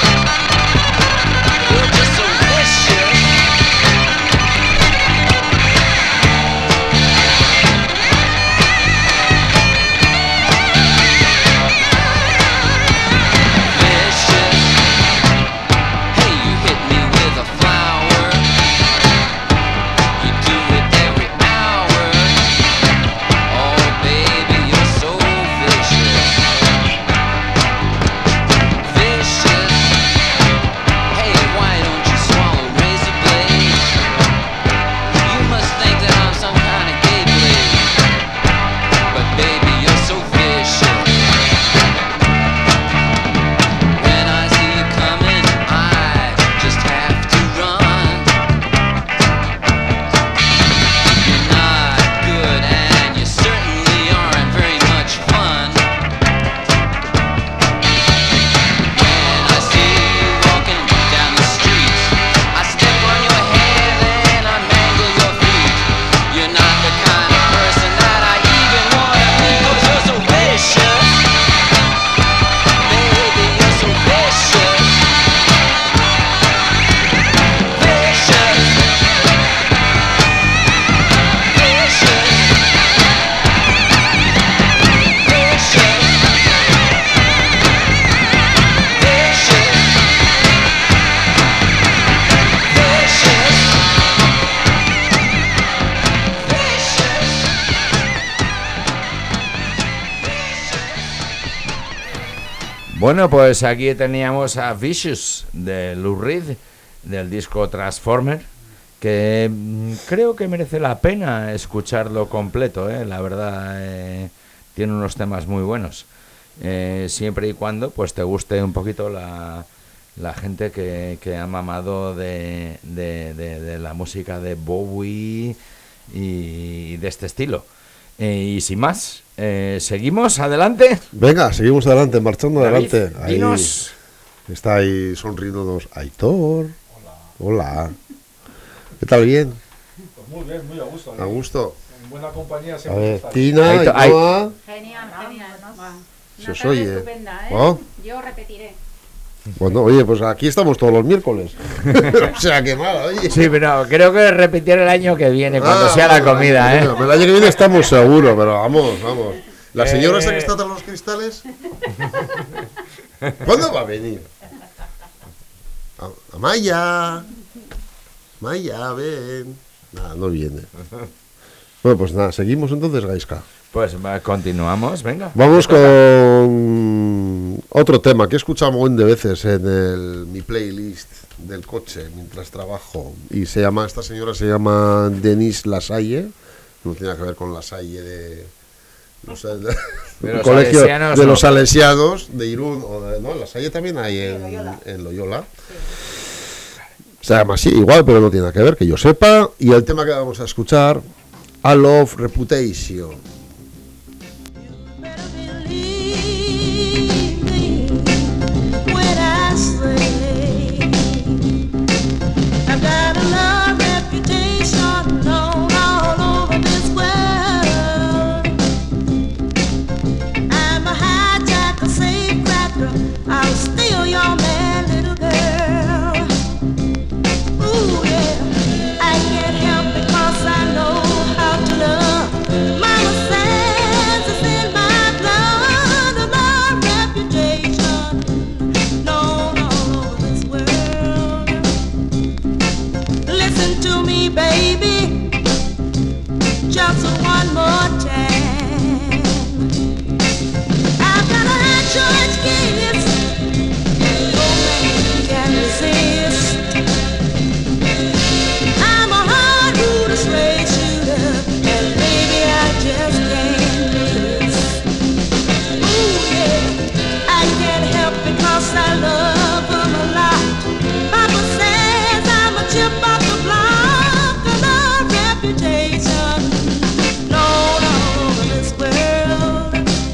You're just so vicious. Vicious. Hey, you hit me with a flower. You do it every hour. Oh, baby, you're so vicious. Vicious. Hey, why don't you swallow razor blades? You must think that I'm some kind of gay blade. But baby, you're so vicious. When I see you coming, I just have to run. You're not good and you certainly aren't very much fun. When I see you walking down the street, I step on your head and I mangle your feet. You're not the kind of person that I even wanna meet, 'cause you're so vicious. Baby, you're so vicious. Vicious. Vicious. Vicious. Bueno, pues aquí teníamos a Vicious de Lou Reed, del disco Transformer, que mm, creo que merece la pena escucharlo completo, ¿eh? La verdad, eh, tiene unos temas muy buenos, eh, siempre y cuando pues te guste un poquito la, la gente que, que ha mamado de, de, de, de la música de Bowie y de este estilo. Eh, y sin más, eh, seguimos adelante. Venga, seguimos adelante, marchando David, adelante. Ahí dinos. está ahí sonriéndonos Aitor. Hola. ¿Qué tal? ¿Bien? Pues muy bien, muy a gusto. ¿A gusto? En buena compañía A siempre ver, está. Tina, Aitor, ay. Ainhoa. Genial, genial. Se Una os tarde oye. estupenda, ¿eh? ¿Oh? Yo repetiré. Bueno, oye, pues aquí estamos todos los miércoles. O sea, qué mal, oye. Sí, pero creo que repetir el año que viene, cuando Ah, sea la bueno, comida, ¿eh? bueno, el año que viene estamos seguros, pero vamos, vamos. ¿La señora Eh. esa que está tras los cristales? ¿Cuándo va a venir? A- Amaya. Amaya, ven. Nada, no viene. Bueno, pues nada, seguimos entonces, Gaisca. Pues va, continuamos, venga. Vamos con otro tema que he escuchado un montón de veces en el, mi playlist del coche mientras trabajo. Y se llama, esta señora se llama Denise Lasalle. No tiene nada que ver con Lasalle de los, de, De del los colegio salesianos, de no. los salesianos de Irún. O de, no, Lasalle también hay en, en Loyola. Se llama así, igual, pero no tiene nada que ver, que yo sepa. Y el tema que vamos a escuchar, A Love Reputation. When I say I've got a love reputation known all over this world, I'm a hijacker, safecracker, I'll steal your man, little girl. Ooh yeah, I can't help because I know how to love. Mama says it's in my blood, a love reputation known all over this world. Listen to me, baby, just one more time. I've got a hot choice kiss, no man can resist. I'm a hard rooter, straight shooter, and baby I just can't miss. Ooh yeah, I can't help because I love him a lot. Papa says I'm a chip off the block, a love reputation known all over this world,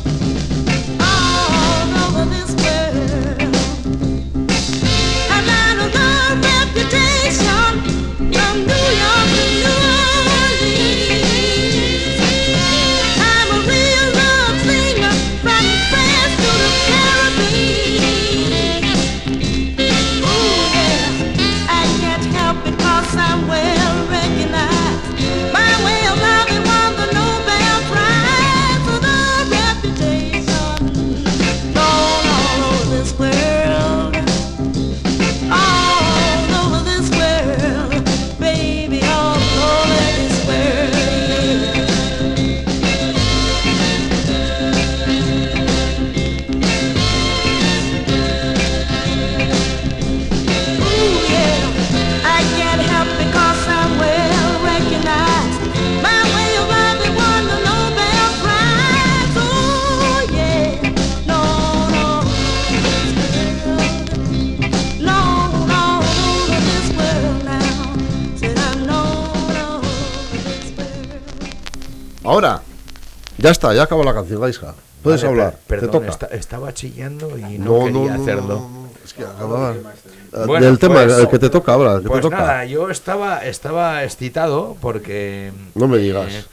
all over this world. I've got a love reputation from New York to New Orleans. I'm a real love singer from France to the Caribbean. Ooh yeah, I can't help it 'cause I'm well recognized. My way of loving won the Nobel Prize for the reputation known all over this world, all over this world, baby, all over this world. Ooh yeah, I can't help because I'm well recognized. My way of loving won the Nobel Prize. Oh yeah, no, no, no, no, over this world now. Said I'm no, no, over this world. Ahora, ya está, ya acabó la canción, Gaisca. Puedes Vale, hablar, per- te perdón, toca. esta- estaba chillando y no, No, no, quería no, hacerlo. no, no, es que acababa. Eh, Bueno, Del tema, pues- el que te toca ahora, el que Pues te toca. nada, yo estaba, estaba excitado porque... No me digas. eh,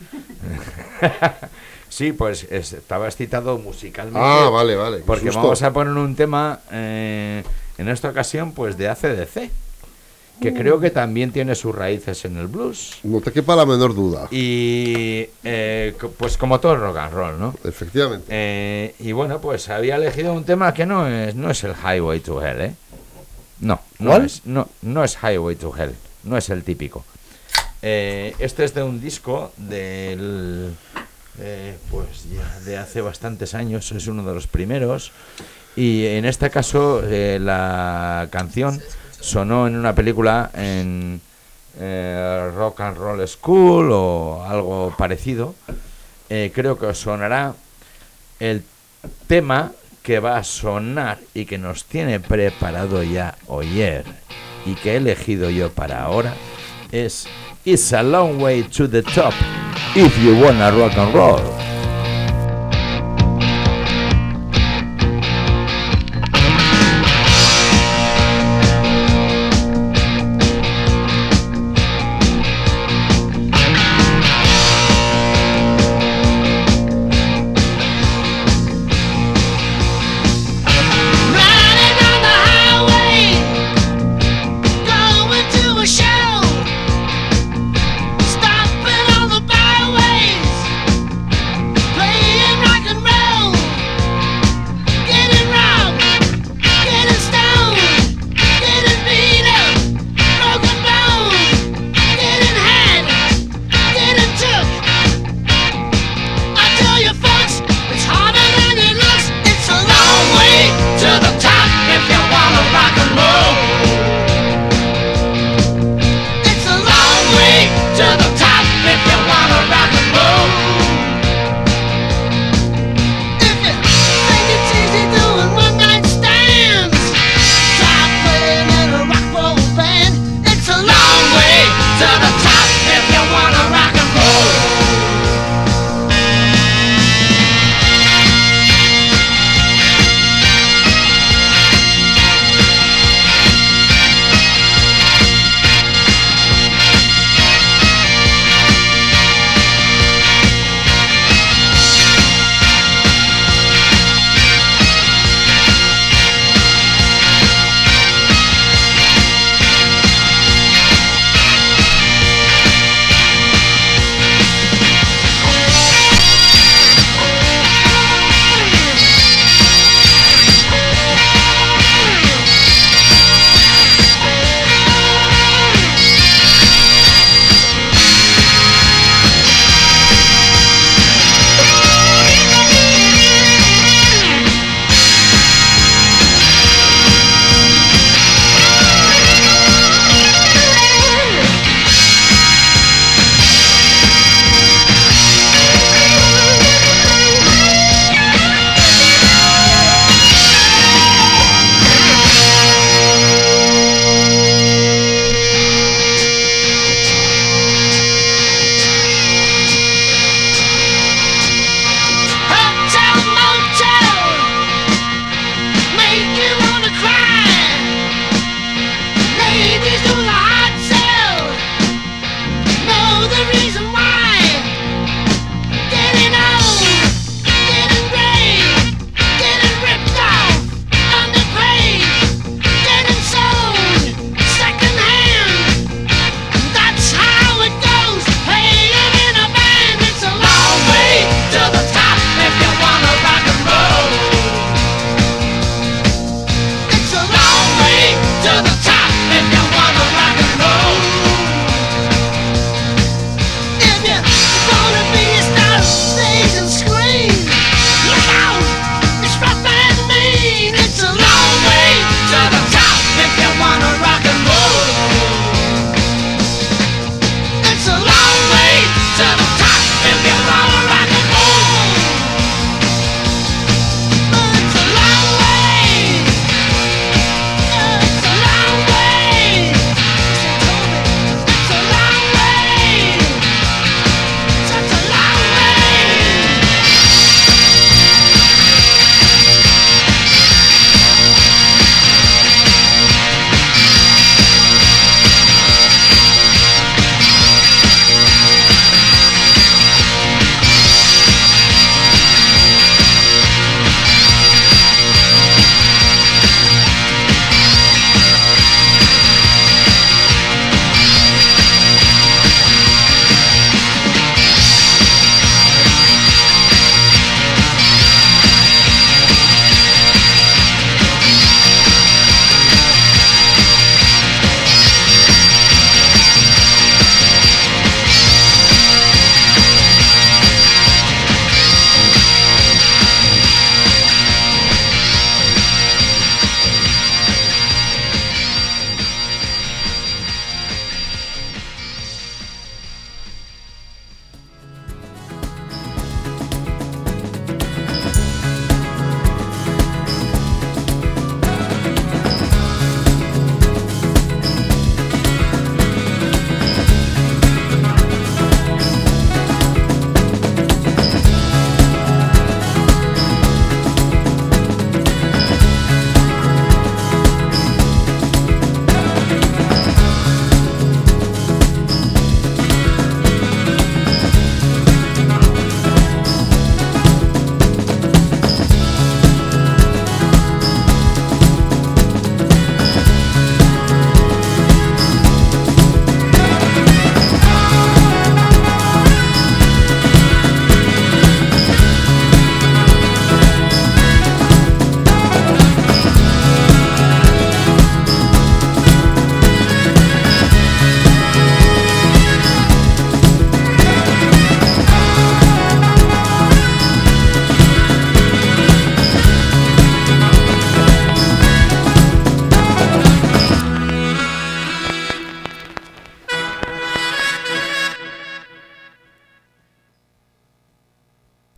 sí, pues es- estaba excitado musicalmente. Ah, vale, vale. qué Porque susto. vamos a poner un tema, eh, en esta ocasión, pues de A C D C, que creo que también tiene sus raíces en el blues. No te quepa la menor duda. Y eh, co- pues como todo rock and roll, ¿no? Efectivamente. Eh, y bueno, pues había elegido un tema que no es, no es el Highway to Hell, ¿eh? No, no ¿Cuál? es, no, no es Highway to Hell, no es el típico. Eh, este es de un disco del, eh, pues ya de hace bastantes años, es uno de los primeros. Y en este caso eh, la canción sonó en una película en eh, Rock and Roll School o algo parecido. Eh, creo que os sonará el tema que va a sonar y que nos tiene preparado ya ayer y que he elegido yo para ahora es It's a Long Way to the Top if you wanna rock and roll. Stopping on the byways,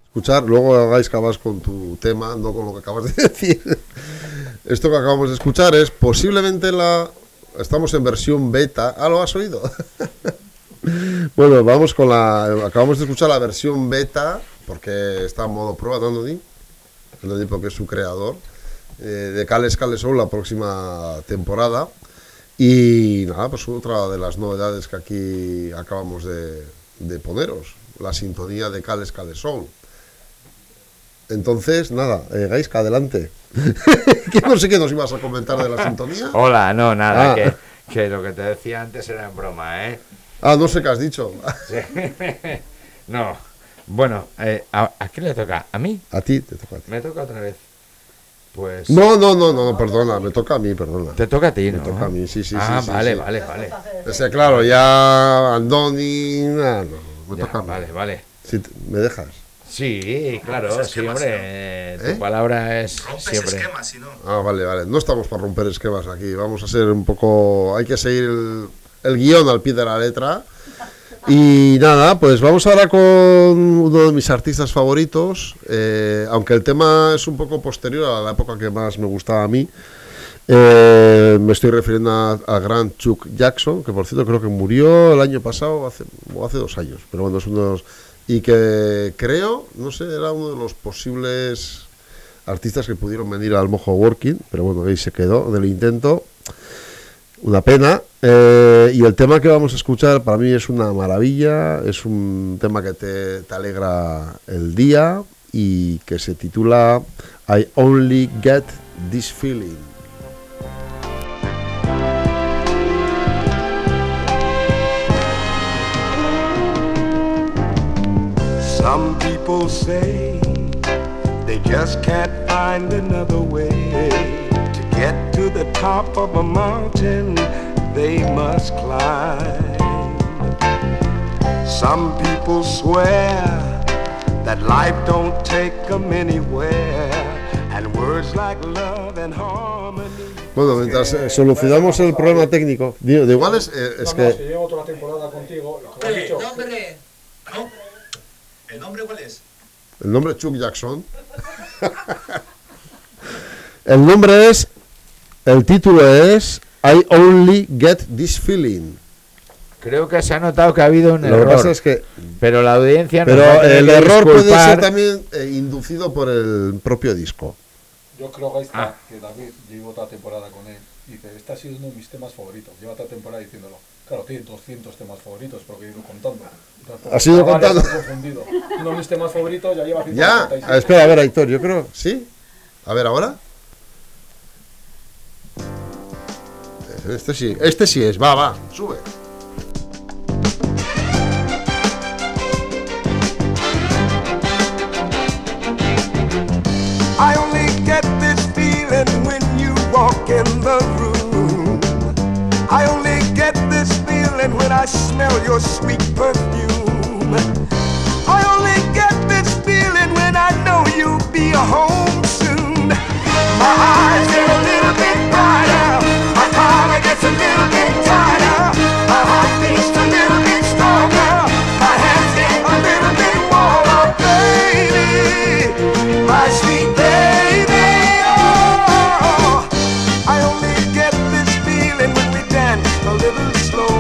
escuchar, luego hagáis cabas con tu tema, no con lo que acabas de decir. Esto que acabamos de escuchar es posiblemente la... Estamos en versión beta. Ah, ¿lo has oído? Bueno, vamos con la... Acabamos de escuchar la versión beta, porque está en modo prueba, ¿no, Andoni? Andoni, porque es su creador, eh, de Cales Cales Soul, la próxima temporada. Y nada, pues otra de las novedades que aquí acabamos de, de poneros, la sintonía de Cales Cales Soul. Entonces, nada, eh, Gaisca, adelante. Que no sé qué nos ibas a comentar de la sintonía. Hola, no, nada, Ah. que, que lo que te decía antes era en broma, ¿eh? Ah, no sé qué has dicho. Sí. No, bueno, eh, ¿a, ¿a quién le toca? ¿A mí? A ti, te toca a ti. ¿Me toca otra vez? Pues... No, no, no, no, perdona, me toca a mí, perdona. Te toca a ti, Me ¿no? toca a mí, sí, sí, ah, sí, sí, vale, sí. vale, vale. O sea, claro, ya Andoni... Ah, no, me Ya, toca a mí. vale, vale. Si te- ¿Me dejas? Sí, claro, Rompes sí, esquemas, hombre, ¿no? eh, ¿Eh? tu palabra es Rompes siempre... esquemas, si no. Ah, vale, vale. No estamos para romper esquemas aquí. Vamos a ser un poco... Hay que seguir el, el guión al pie de la letra. Y nada, pues vamos ahora con uno de mis artistas favoritos. Eh, aunque el tema es un poco posterior a la época que más me gustaba a mí. Eh, me estoy refiriendo a- al gran Chuck Jackson, que por cierto creo que murió el año pasado hace, o hace dos años. Pero bueno, es uno de los... Y que creo, no sé, era uno de los posibles artistas que pudieron venir al Mojo Working, pero bueno, ahí se quedó del intento. Una pena. Eh, y el tema que vamos a escuchar para mí es una maravilla, es un tema que te, te alegra el día y que se titula I Only Get This Feeling. Some people say they just can't find another way to get to the top of a mountain they must climb. Some people swear that life don't take them anywhere, and words like love and harmony. Bueno, mientras eh, solucionamos el problema técnico, digo, de igual es, eh, es No, no, si que llevo toda la temporada contigo, como has dicho, nombre. ¿No? ¿El nombre cuál es? el nombre es Chuck Jackson. El nombre es, el título es I Only Get This Feeling. Creo que se ha notado que ha habido un Lo que error, pasa es que, pero la audiencia nos pero va a tener el que error puede disculpar. ser también eh, inducido por el propio disco. yo creo Gaisca, Ah. que David, yo llevo toda la temporada con él, y dice, este ha sido uno de mis temas favoritos, lleva toda la temporada diciéndolo. Claro, tiene doscientos temas favoritos, porque he ido contando. Entonces, pues, ¿Has ido ahora contando? estoy confundido. Uno de mis temas favoritos ya lleva ciento Ya, setenta y seis. ah, espera, a ver, Aitor, yo creo, ¿sí? A ver, ¿ahora? Este sí, este sí es, va, va, sube. I only get this feeling when you walk in the room. I only get this feeling when I smell your sweet perfume. I only get this feeling when I know you'll be home soon. My eyes get a little bit brighter, my collar gets a little bit tighter, my heart beats a little bit stronger, my hands get a little bit warmer, baby, my sweet baby. Oh, I only get this feeling when we dance a little slow.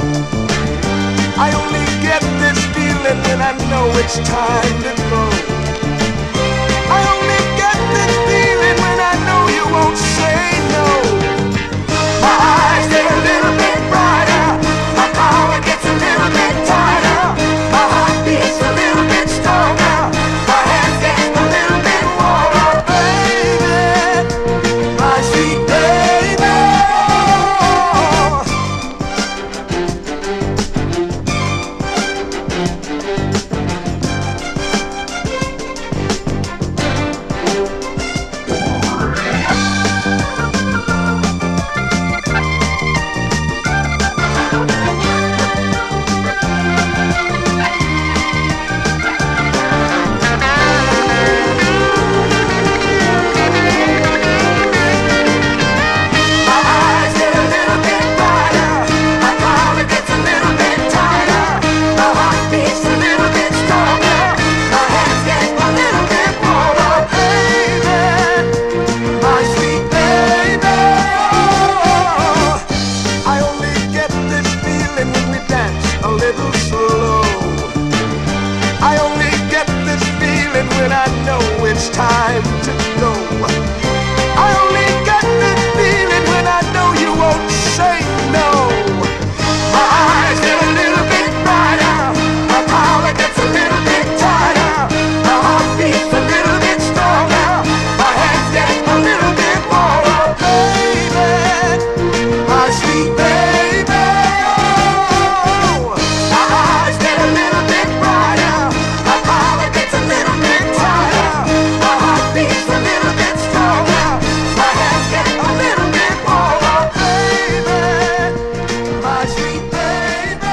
I only get this feeling when I know it's time to go. I only get this feeling when I know you won't say no. My eyes get a little bit brighter, my collar gets a little bit tighter, my heart beats a little bit stronger, my hands get a little bit warmer, baby, my sweet baby. my sweet baby. Oh, our eyes get a little bit brighter, our collar gets a little bit tighter, our heart beats a little bit stronger, my hands get a little bit warmer, baby, my sweet baby.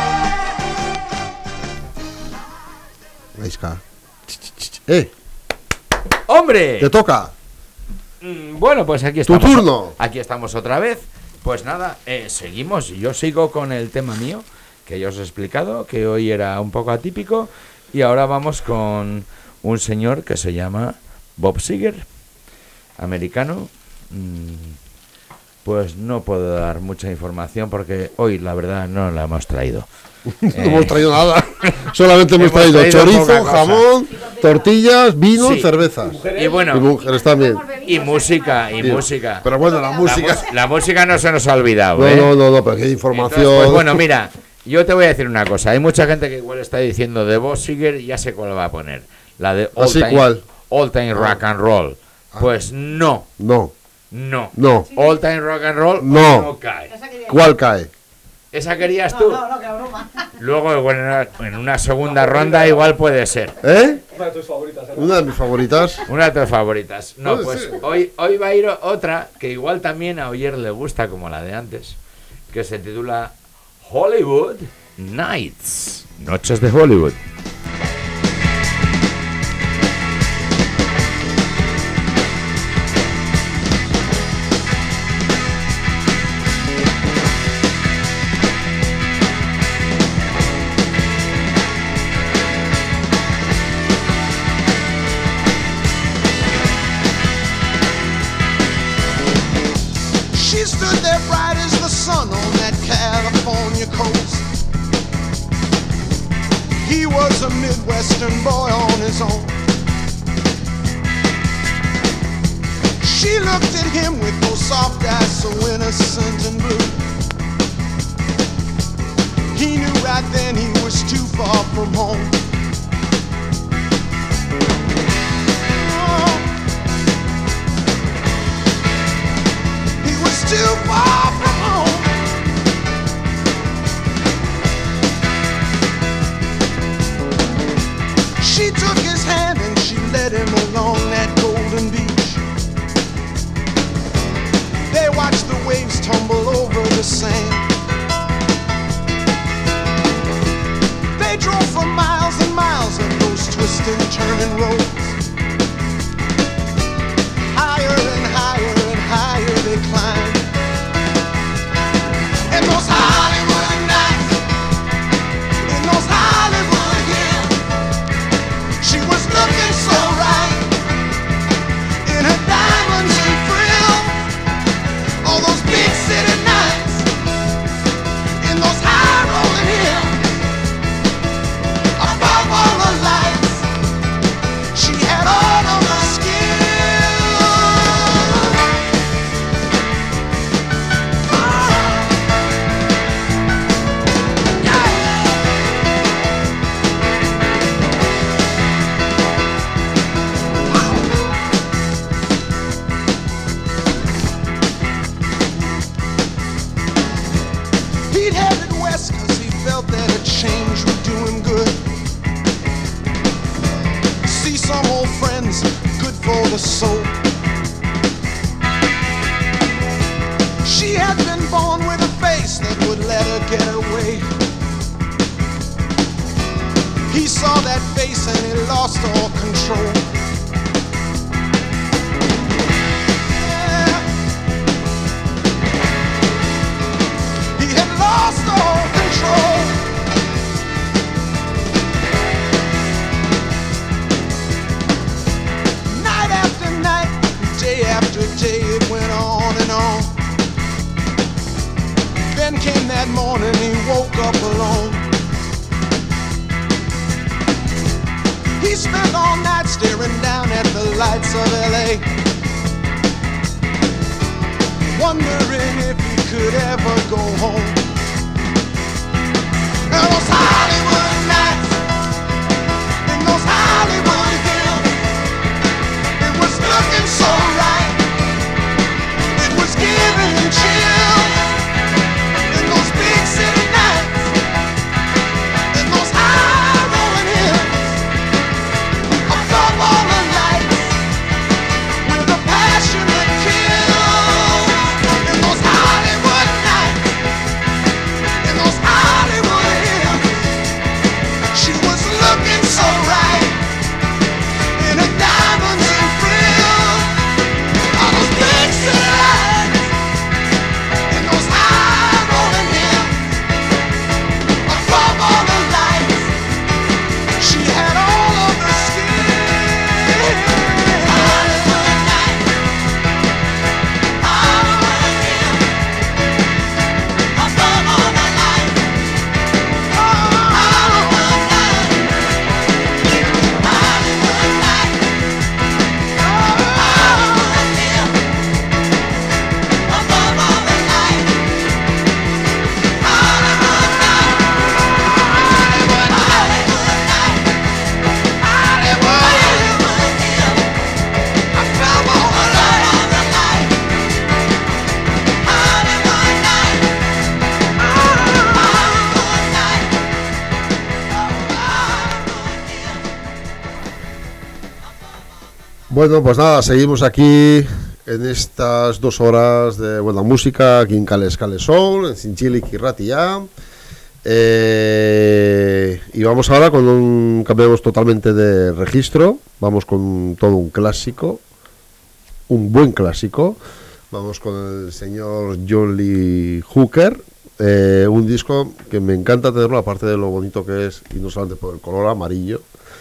Isca. ¡Eh! ¡Hombre! ¡Te toca! Mm, Bueno, pues aquí ¡Tu estamos. turno! Aquí estamos otra vez. Pues nada, eh, seguimos. Yo sigo con el tema mío, que ya os he explicado, que hoy era un poco atípico. Y ahora vamos con un señor que se llama Bob Seger, americano. Mm, Pues no puedo dar mucha información porque hoy, la verdad, no la hemos traído. No Eh, hemos traído nada. Solamente hemos, hemos traído, traído poca chorizo, cosa. jamón, tortillas, vino Sí. y cervezas. Y bueno, Y mujeres también. y música, y Sí. música. Pero bueno, la La, música. mus- la música no se nos ha olvidado, No, ¿eh? no, no, no, pero qué información. Entonces, pues bueno, mira, yo te voy a decir una cosa. Hay mucha gente que igual está diciendo de Bob Seger, ya sé cuál va a poner. La de All ¿Así Time, cuál? All Time Rock and Roll. Pues no, No, no. no, All Time Rock and Roll No. no cae. ¿cuál cae? Esa querías tú. Luego, bueno, en una- en una segunda ronda igual puede ser. ¿Eh? Una de tus favoritas. ¿eh? Una de mis favoritas. Una de tus favoritas. No, Puede pues ser. hoy, hoy va a ir otra que igual también a Oyer le gusta como la de antes, que se titula Hollywood Nights. Noches de Hollywood. She stood there bright as the sun on that California coast. He was a Midwestern boy on his own. She looked at him with those soft eyes so innocent and blue. He knew right then he was too far from home. Oh, he was too far from home. She took his hand and she led him along that golden beach. They watched the waves tumble over the sand. They drove for miles and miles on those twisting, turning roads. Higher and higher and higher they climbed. In those Hollywood nights, in those Hollywood hills, she was looking so right in her diamonds and frills. All those big city nights, in those high rolling hills, above all the lights, she had all of the skill. He'd headed west cause he felt that a change would do him good. See some old friends, good for the soul. She had been born with a face that would let her get away. He saw that face and he lost all control. Yeah. He had lost all control. Night after night, day after day, it went on and on. Then came that morning, he woke up alone. He spent all night staring down at the lights of L A, wondering if he could ever go home. In those Hollywood nights, in those Hollywood hills, it was looking so right, it was giving him chills. Bueno, pues nada, seguimos aquí en estas dos horas de buena música, aquí en Cales Cales Soul, en Sinchili Kirratia. Eh, y vamos ahora con un... cambiamos totalmente de registro, vamos con todo un clásico, un buen clásico. Vamos con el señor John Lee Hooker, eh, un disco que me encanta tenerlo, aparte de lo bonito que es, y no solamente por el color amarillo.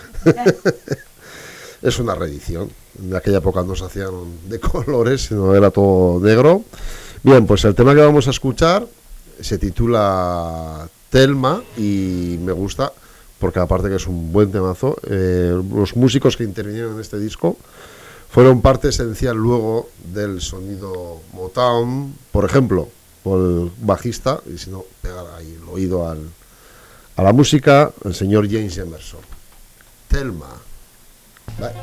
Es una reedición. En aquella época no se hacían de colores, sino era todo negro. Bien, pues el tema que vamos a escuchar se titula Telma y me gusta porque aparte que es un buen temazo. Eh, los músicos que intervinieron en este disco fueron parte esencial luego del sonido Motown, por ejemplo, por el bajista, y si no, pegar ahí el oído al, a la música, el señor James Emerson. Telma. Bye.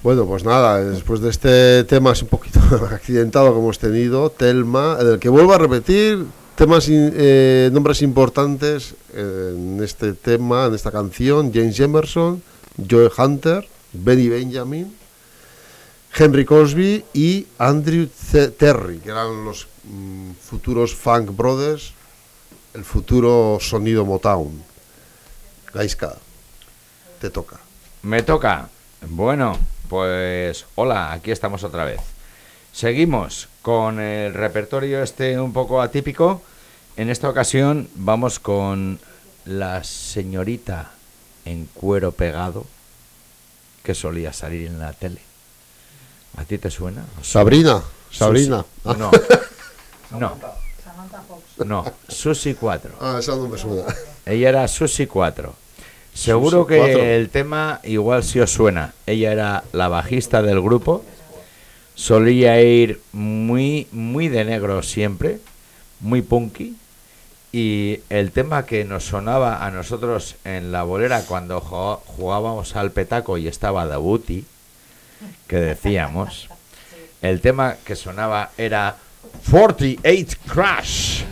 Bueno, pues nada, después de este tema así un poquito accidentado que hemos tenido, Thelma, en el que vuelvo a repetir temas, in- eh, nombres importantes en este tema, en esta canción: James Emerson, Joe Hunter, Benny Benjamin, Henry Cosby y Andrew C- Terry, que eran los mm, futuros Funk Brothers, el futuro sonido Motown. Gaizka, te toca. Me toca. Bueno, pues hola, aquí estamos otra vez. Seguimos con el repertorio este un poco atípico. En esta ocasión vamos con la señorita en cuero pegado que solía salir en la tele. ¿A ti te suena? Sabrina, Sabrina. Susi. No, no, no, Susi cuatro. Ah, esa no me suena. Ella era Susi cuatro. Seguro Susi que cuatro. el tema igual sí os suena. Ella era la bajista del grupo. Solía ir muy, muy de negro siempre, muy punky. Y el tema que nos sonaba a nosotros en la bolera cuando jo- jugábamos al petaco y estaba The Booty, que decíamos, el tema que sonaba era forty-eight Crash.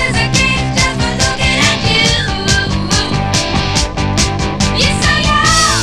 You so young.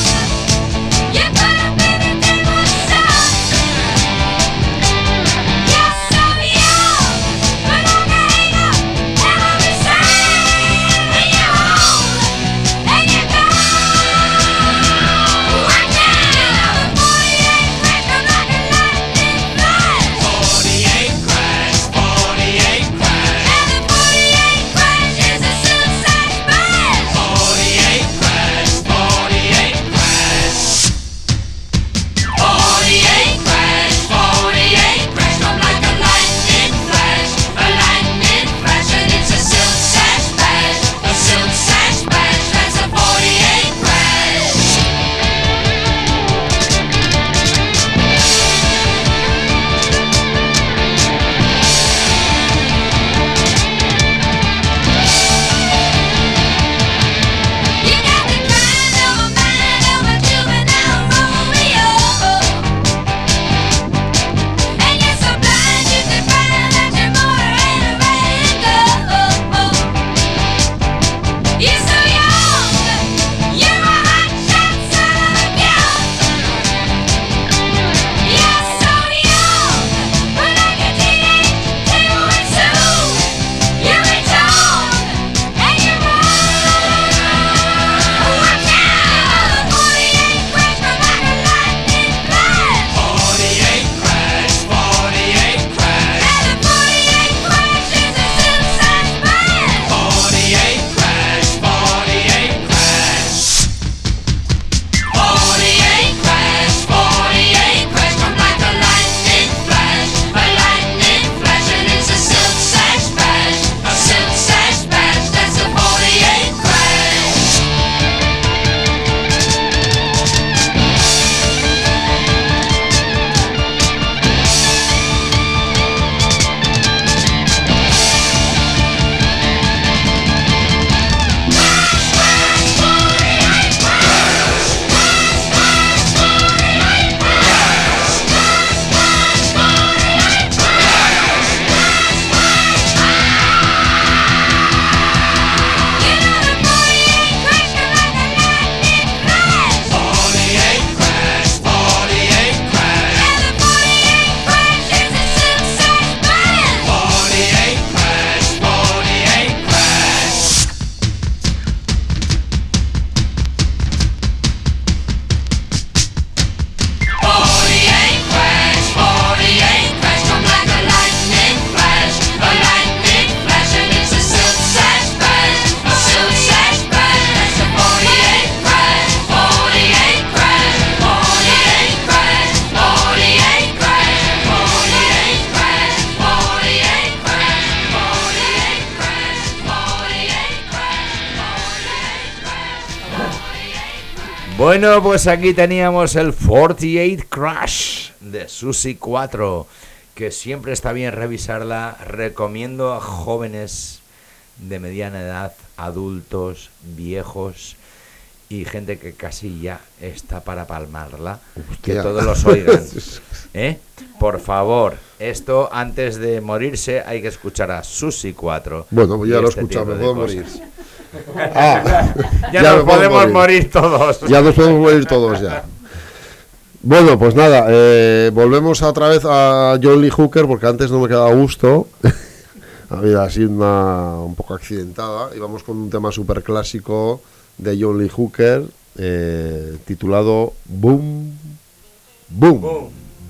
Bueno, pues aquí teníamos el cuarenta y ocho Crash de Susi cuatro, que siempre está bien revisarla. Recomiendo a jóvenes de mediana edad, adultos, viejos y gente que casi ya está para palmarla, que Hostia. todos los oigan. ¿Eh? Por favor, esto antes de morirse hay que escuchar a Susi cuatro. Bueno, pues ya y lo he este escuchado, tipo me de puedo cosas. morir. Ah, Ya, ya nos me puedo podemos morir. morir. todos. Ya nos podemos morir todos ya. Bueno, pues nada, eh, volvemos otra vez a John Lee Hooker, porque antes no me quedaba a gusto. Había sido una un poco accidentada. Y vamos con un tema súper clásico de John Lee Hooker, eh, titulado Boom, Boom. Boom.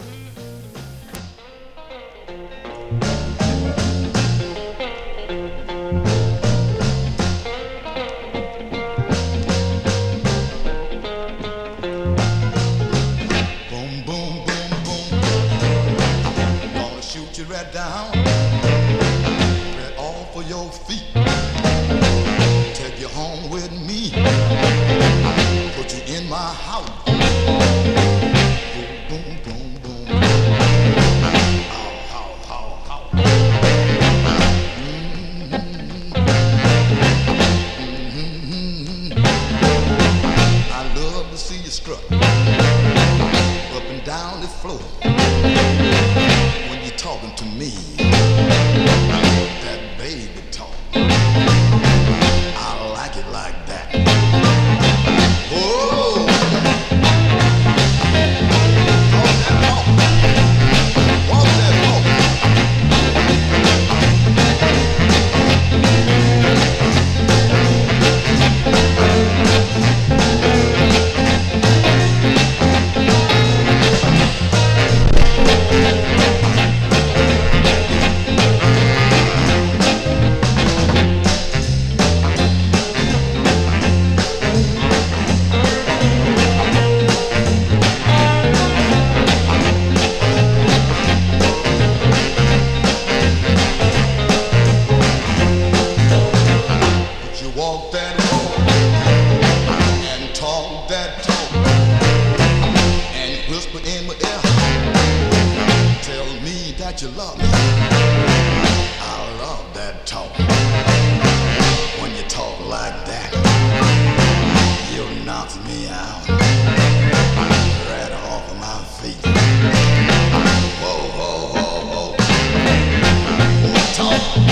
Boom, boom, boom, boom. Gonna shoot you right down, right off of your feet. Take you home with me, put you in my house. Boom, boom, boom, boom. How, how, how, how. Mm-hmm. Mm-hmm. I love to see you strut up and down the floor when you're talking to me. That baby talk, I like it like that. Oh, walk that walk, walk that walk. But you walk that walk and talk that talk and whisper in my ear, tell me that you love me. I love that talk. When you talk like that, you knock me out right off of my feet. Whoa, whoa, whoa, whoa. Whoa, talk.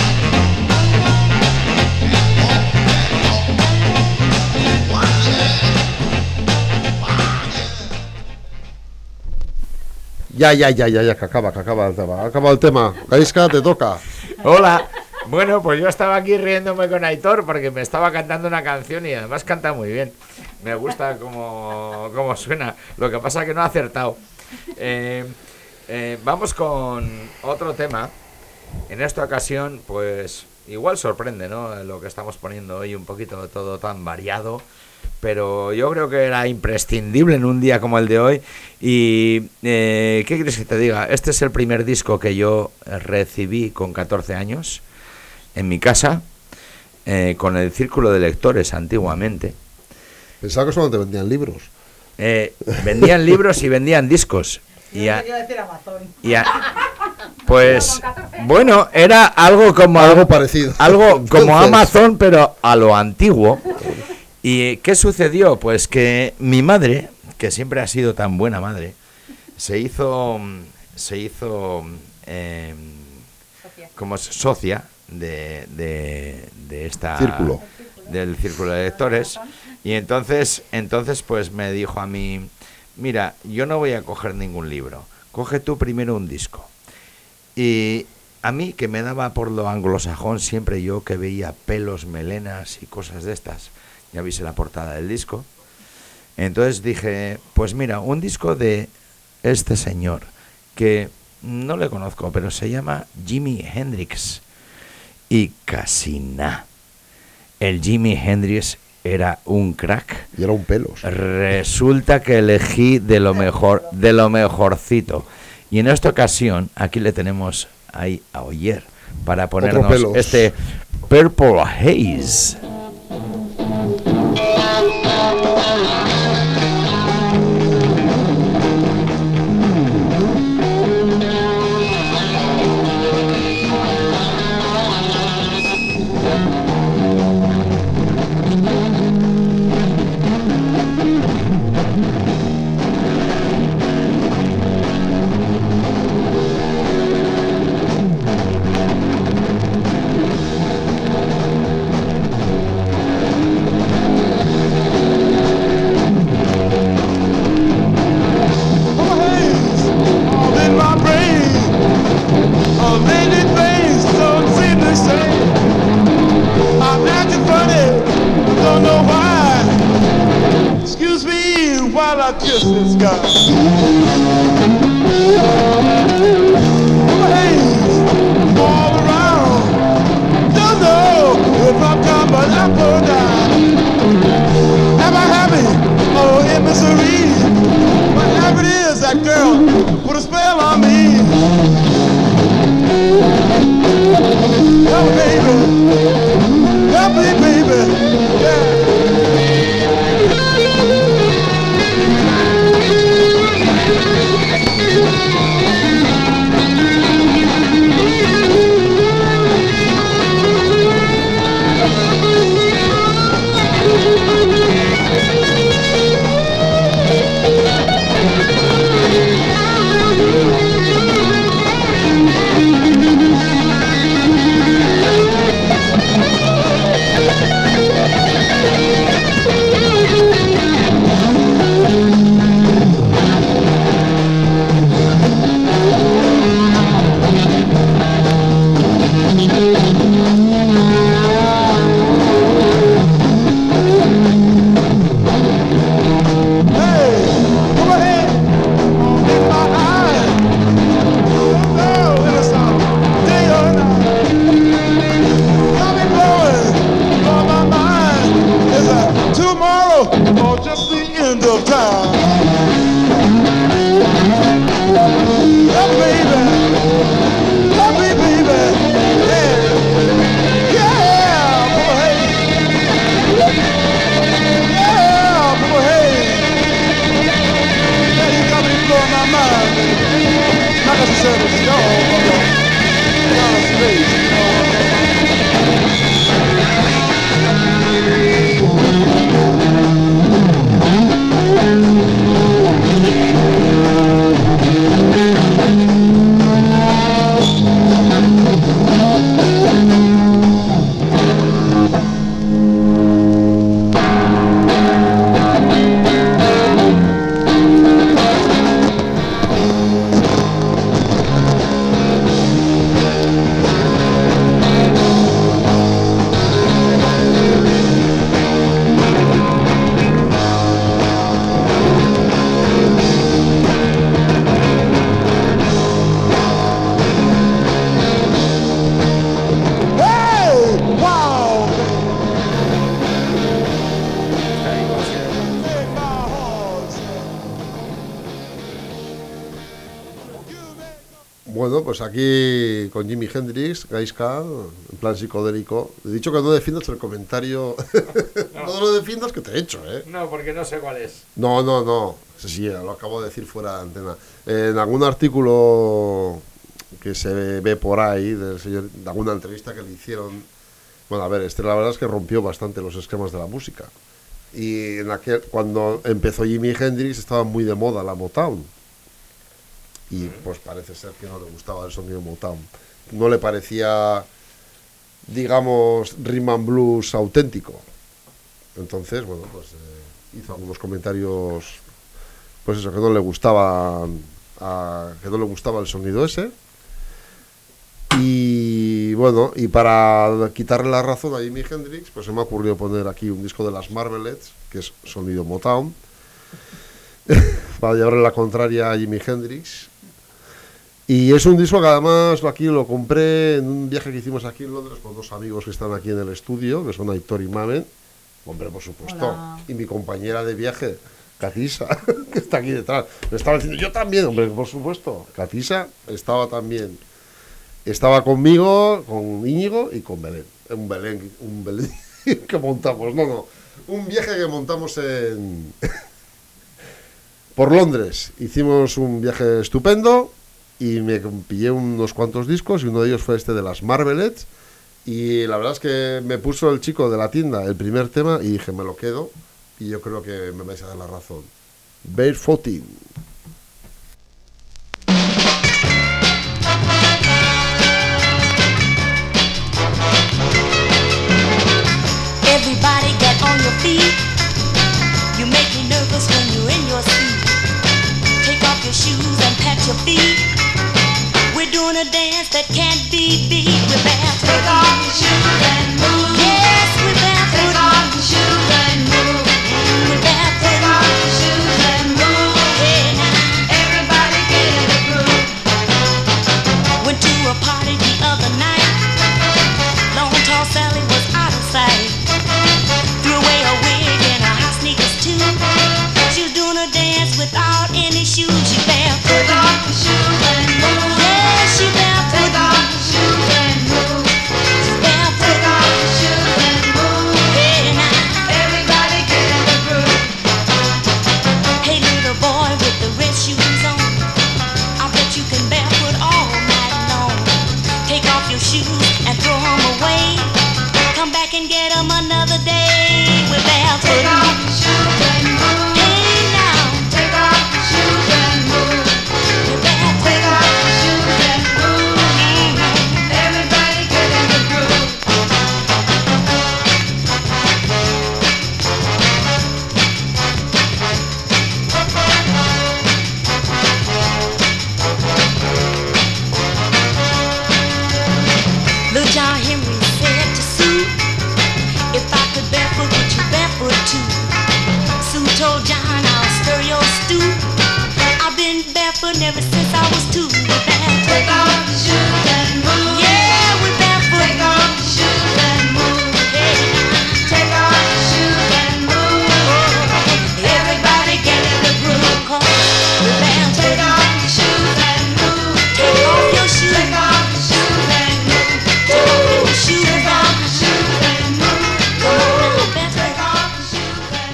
Ya, ya, ya, ya, ya, que acaba, que acaba el tema. Acaba el tema. Gaisca, te toca. Hola. Bueno, pues yo estaba aquí riéndome con Aitor porque me estaba cantando una canción y además canta muy bien. Me gusta cómo, cómo suena. Lo que pasa es que no ha acertado. Eh, eh, vamos con otro tema. En esta ocasión, pues igual sorprende, ¿no? Lo que estamos poniendo hoy, un poquito de todo tan variado. Pero yo creo que era imprescindible en un día como el de hoy. Y, eh, ¿qué quieres que te diga? Este es el primer disco que yo recibí con catorce años en mi casa, eh, con el círculo de lectores antiguamente. Pensaba que solamente vendían libros. Eh, vendían libros y vendían discos. Y a- y a- pues, bueno, era algo como... Algo parecido. Algo como Entonces- Amazon, pero a lo antiguo. ¿Y qué sucedió? Pues que mi madre, que siempre ha sido tan buena madre, se hizo se hizo eh, como socia de, de, de esta Círculo. del círculo de lectores, y entonces entonces pues me dijo a mí: mira, yo no voy a coger ningún libro, coge tú primero un disco. Y a mí, que me daba por lo anglosajón, siempre yo que veía pelos, melenas y cosas de estas, ya viste la portada del disco. Entonces dije, pues mira, un disco de este señor, que no le conozco, pero se llama Jimi Hendrix. Y casi nada. El Jimi Hendrix era un crack. Y era un pelos. Resulta que elegí de lo mejor, de lo mejorcito. Y en esta ocasión, aquí le tenemos ahí a Oyer para ponernos pelos. este Purple Haze. Thank you. that girl put a spell on me. Help me, baby. Help me, baby. Yeah. Bueno, pues aquí con Jimi Hendrix, Gaiska, en plan psicodélico. He dicho que no defiendas el comentario. No, no lo defiendas que te he hecho, ¿eh? No, porque no sé cuál es. No, no, no. Sí, sí, lo acabo de decir fuera de antena. En algún artículo que se ve por ahí, del señor, de alguna entrevista que le hicieron. Bueno, a ver, este la verdad es que rompió bastante los esquemas de la música. Y en aquel, cuando empezó Jimi Hendrix estaba muy de moda la Motown. Y pues parece ser que no le gustaba el sonido Motown. No le parecía, digamos, rhythm and blues auténtico. Entonces, bueno, pues eh, hizo algunos comentarios, pues eso, que no le gustaba, a, que no le gustaba el sonido ese. Y bueno, y para quitarle la razón a Jimi Hendrix, pues se me ha ocurrido poner aquí un disco de las Marvelettes, que es sonido Motown, para llevarle la contraria a Jimi Hendrix. Y es un disco que además aquí lo compré en un viaje que hicimos aquí en Londres con dos amigos que están aquí en el estudio, que son Aitor y Mamen. Hombre, por supuesto. Hola. Y mi compañera de viaje, Catisa, que está aquí detrás. Me estaba diciendo, yo también, hombre, por supuesto. Catisa estaba también. Estaba conmigo, con Íñigo y con Belén. Un Belén, un Belén que montamos. No, no. Un viaje que montamos en... por Londres. Hicimos un viaje estupendo. Y me pillé unos cuantos discos y uno de ellos fue este de las Marvelettes. Y la verdad es que me puso el chico de la tienda el primer tema y dije, me lo quedo. Y yo creo que me vais a dar la razón. Barefooting. Everybody get on your feet. You make me nervous when you're in your seat. Take off your shoes and pat your feet. We're doing a dance that can't be beat. We're barefoot. Take off your shoes and move. Yes, we're barefoot. Take off your shoes and move. We're barefoot. Take off your shoes and move. Hey now, everybody get in the groove. Went to a party the other night. Long tall Sally was out of sight. Threw away her wig and her high sneakers too. She was doing a dance without any shoes. She bare barefoot ever since I was two. We're barefoot. Take off your shoes and move. Yeah, we're barefoot. Take off your shoes and move. Hey, take off your shoes and move. Everybody get in the groove, 'cause we're barefoot. Take off your shoes and move. Take off your shoes. Take off your shoes and move. Take off your shoes. Take off your shoes and move. Come on now, barefoot. Take off your shoes and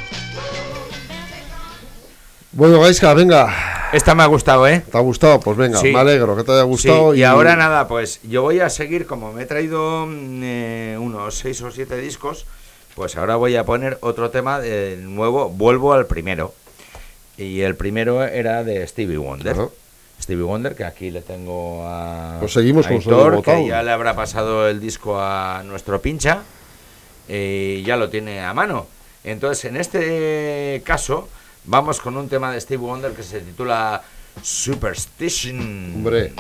move. Bueno, Gaisca, venga. Esta me ha gustado, ¿eh? ¿Te ha gustado? Pues venga, Sí. me alegro que te haya gustado. Sí, y ahora nada, pues yo voy a seguir, como me he traído mm, eh, unos seis o siete discos, pues ahora voy a poner otro tema de nuevo, vuelvo al primero. Y el primero era de Stevie Wonder. Ajá. Stevie Wonder, que aquí le tengo a, Pues seguimos a con Aitor, Sonido que Botao. ya le habrá pasado el disco a nuestro pincha, y ya lo tiene a mano. Entonces, en este caso, vamos con un tema de Stevie Wonder que se titula Superstition. Hombre.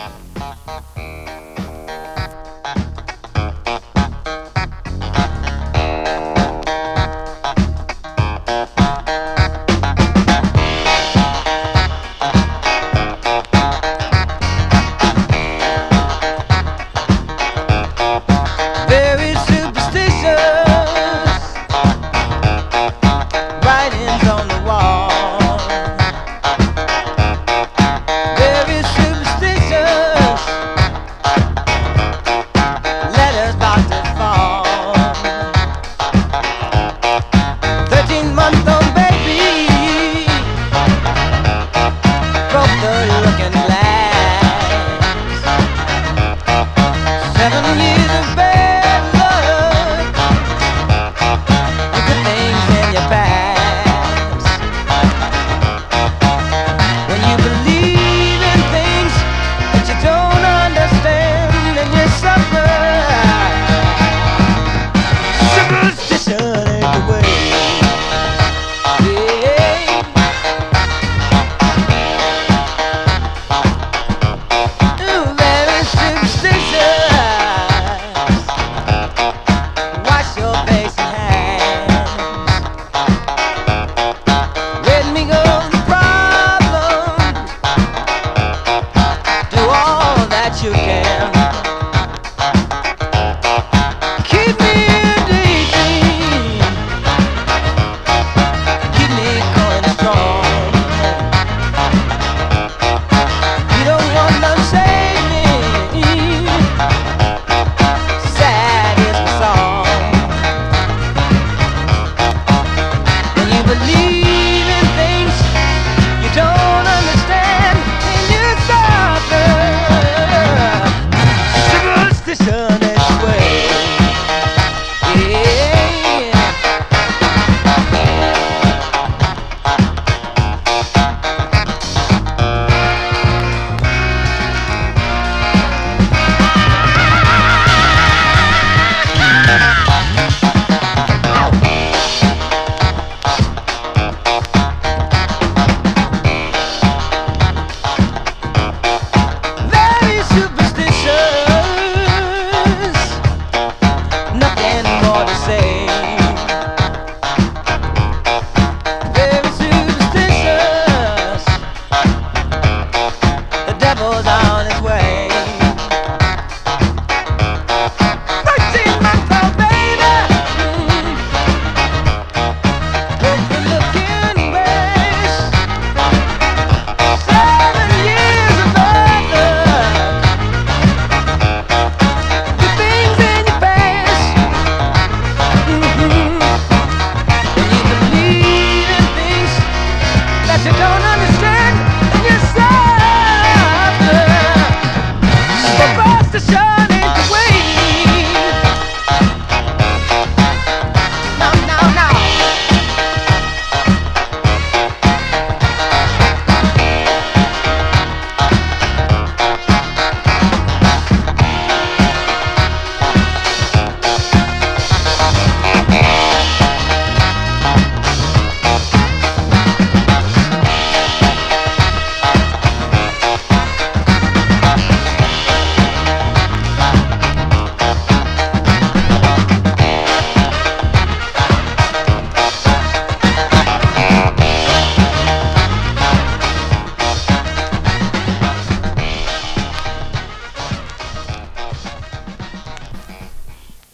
Very superstitious writings on the wall. Very superstitious letters about to fall. Thirteen month old baby broke the looking glass. Seven years of bad luck, the good things in your past. When you believe in things that you don't understand, and you suffer. Superstition ain't the way. Yeah.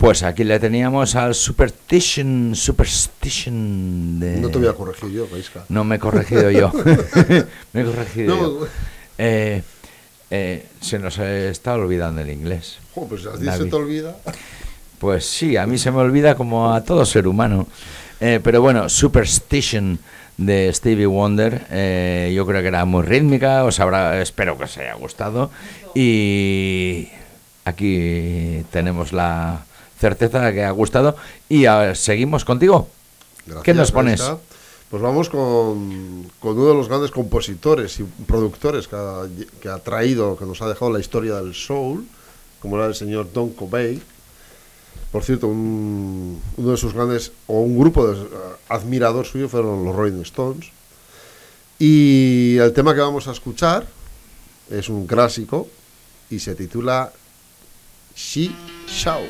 Pues aquí le teníamos al Superstition, Superstition de... No te voy a corregir yo, Gaisca. No me he corregido yo. Me he corregido No. yo. Eh, eh, se nos está olvidando el inglés. Jo, pues a ti David. se te olvida. Pues sí, a mí se me olvida como a todo ser humano. Eh, pero bueno, Superstition de Stevie Wonder, eh, yo creo que era muy rítmica, os habrá, espero que os haya gustado. Y aquí tenemos la certeza de que ha gustado. Y uh, seguimos contigo. Gracias, ¿Qué nos pones? Gaisca. Pues vamos con, con uno de los grandes compositores y productores que ha, que ha traído, que nos ha dejado la historia del soul, como era el señor Don Covey. Por cierto, un, uno de sus grandes, o un grupo de uh, admiradores suyos fueron los Rolling Stones. Y el tema que vamos a escuchar es un clásico y se titula She Show.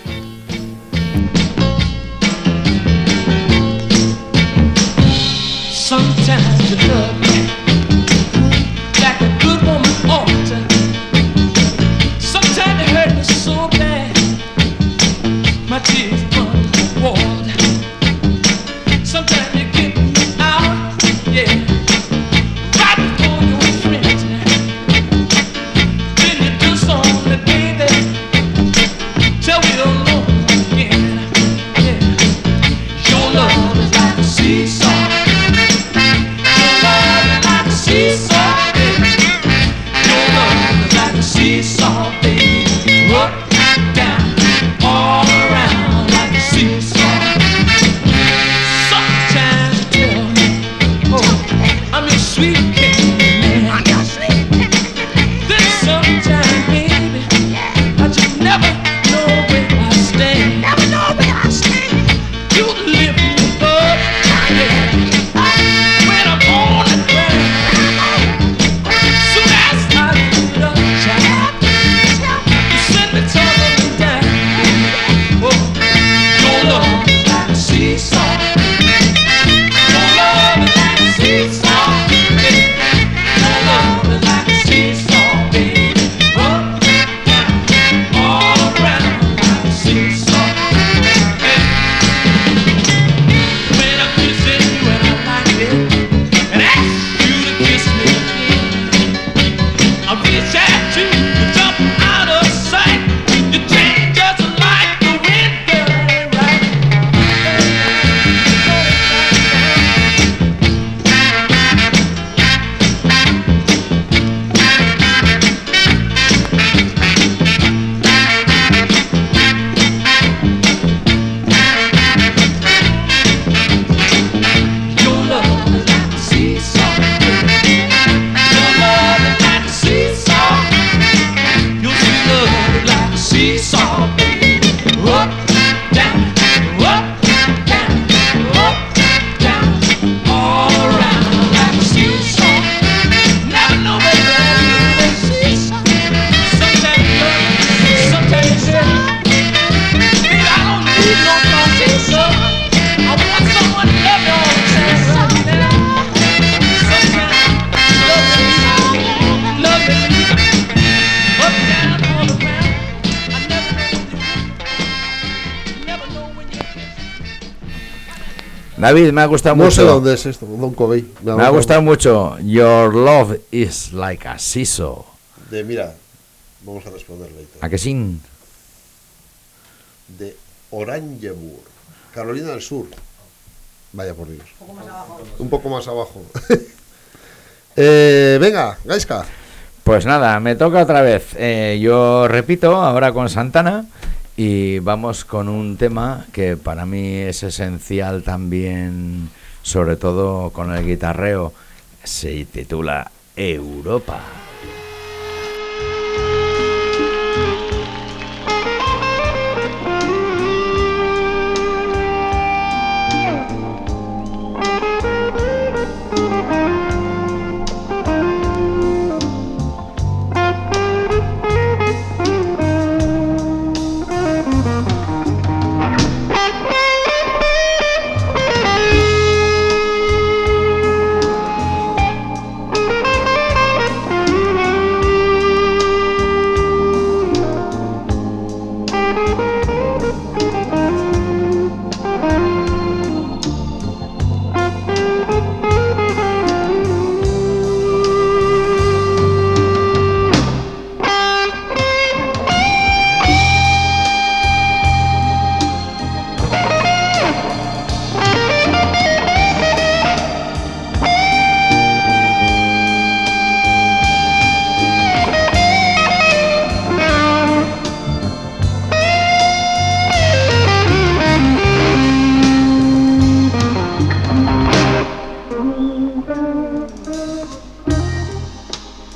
Sometimes you love me like a good woman ought to. Sometimes it hurt me so bad, my tears run cold. Sometimes you get me out, yeah, right before your friends. Then you do something, baby, till we're alone again. Yeah, your love is like a seesaw. Seesaw, baby. Your love is like a seesaw, baby. Up, down, all around like a seesaw. Sometimes you tell me, oh, I'm your sweet candy man. Then sometimes, baby, I just never know where I stand. Never know where I stand. You lift me up, yeah. When I'm on the ground. David, me ha gustado no mucho. No sé dónde es esto, Don Covey. Me, me ha gustado mucho. Your love is like a seesaw. De, mira, vamos a responderle. ¿A que sí? De Orangeburg, Carolina del Sur. Vaya por Dios. Un poco más abajo. Un poco más abajo. eh, venga, Gaisca. Pues nada, me toca otra vez. Eh, yo repito, ahora con Santana. Y vamos con un tema que para mí es esencial también, sobre todo con el guitarreo. Se titula Europa. Thank you.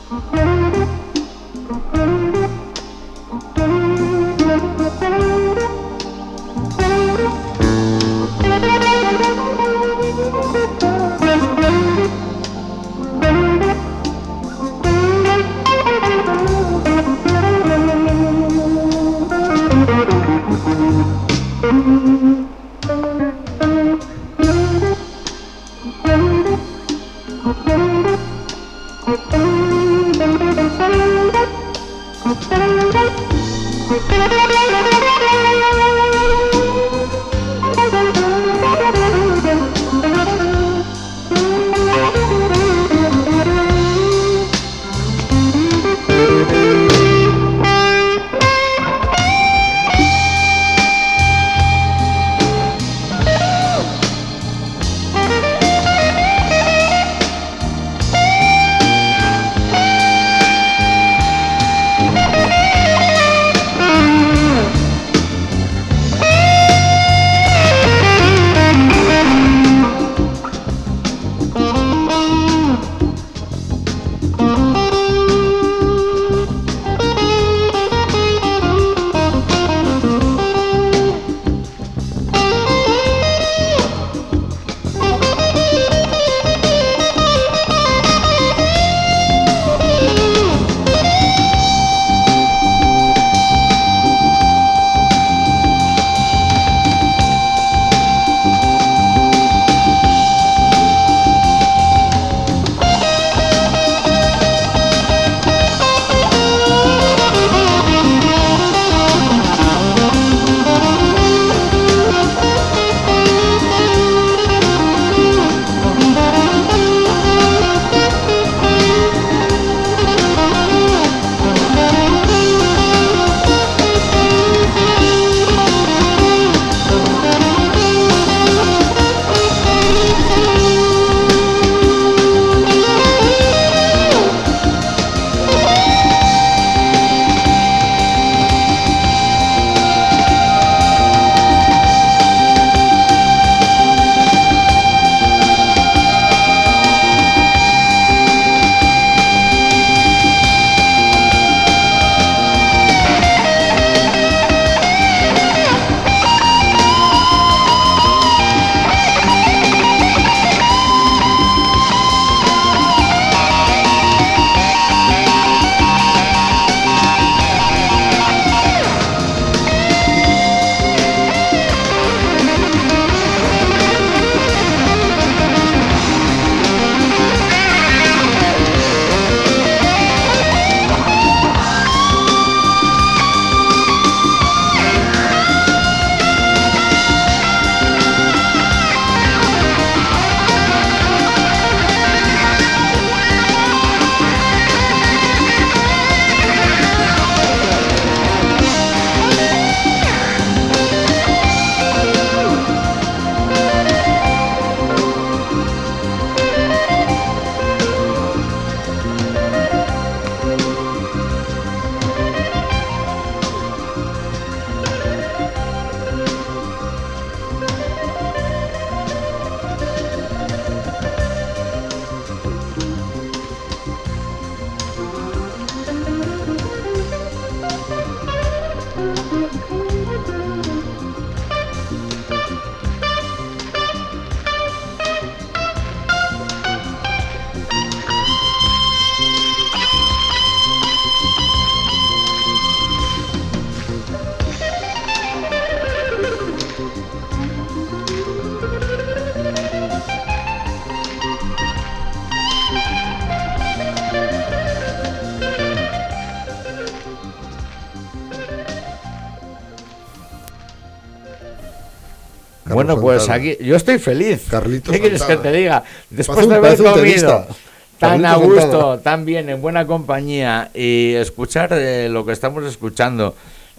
Bueno, pues aquí yo estoy feliz. Carlitos ¿Qué quieres Santana. que te diga? Después Parece de un- haber parece un comido tenista. tan Carlitos a gusto, Santana. tan bien, en buena compañía y escuchar eh, lo que estamos escuchando,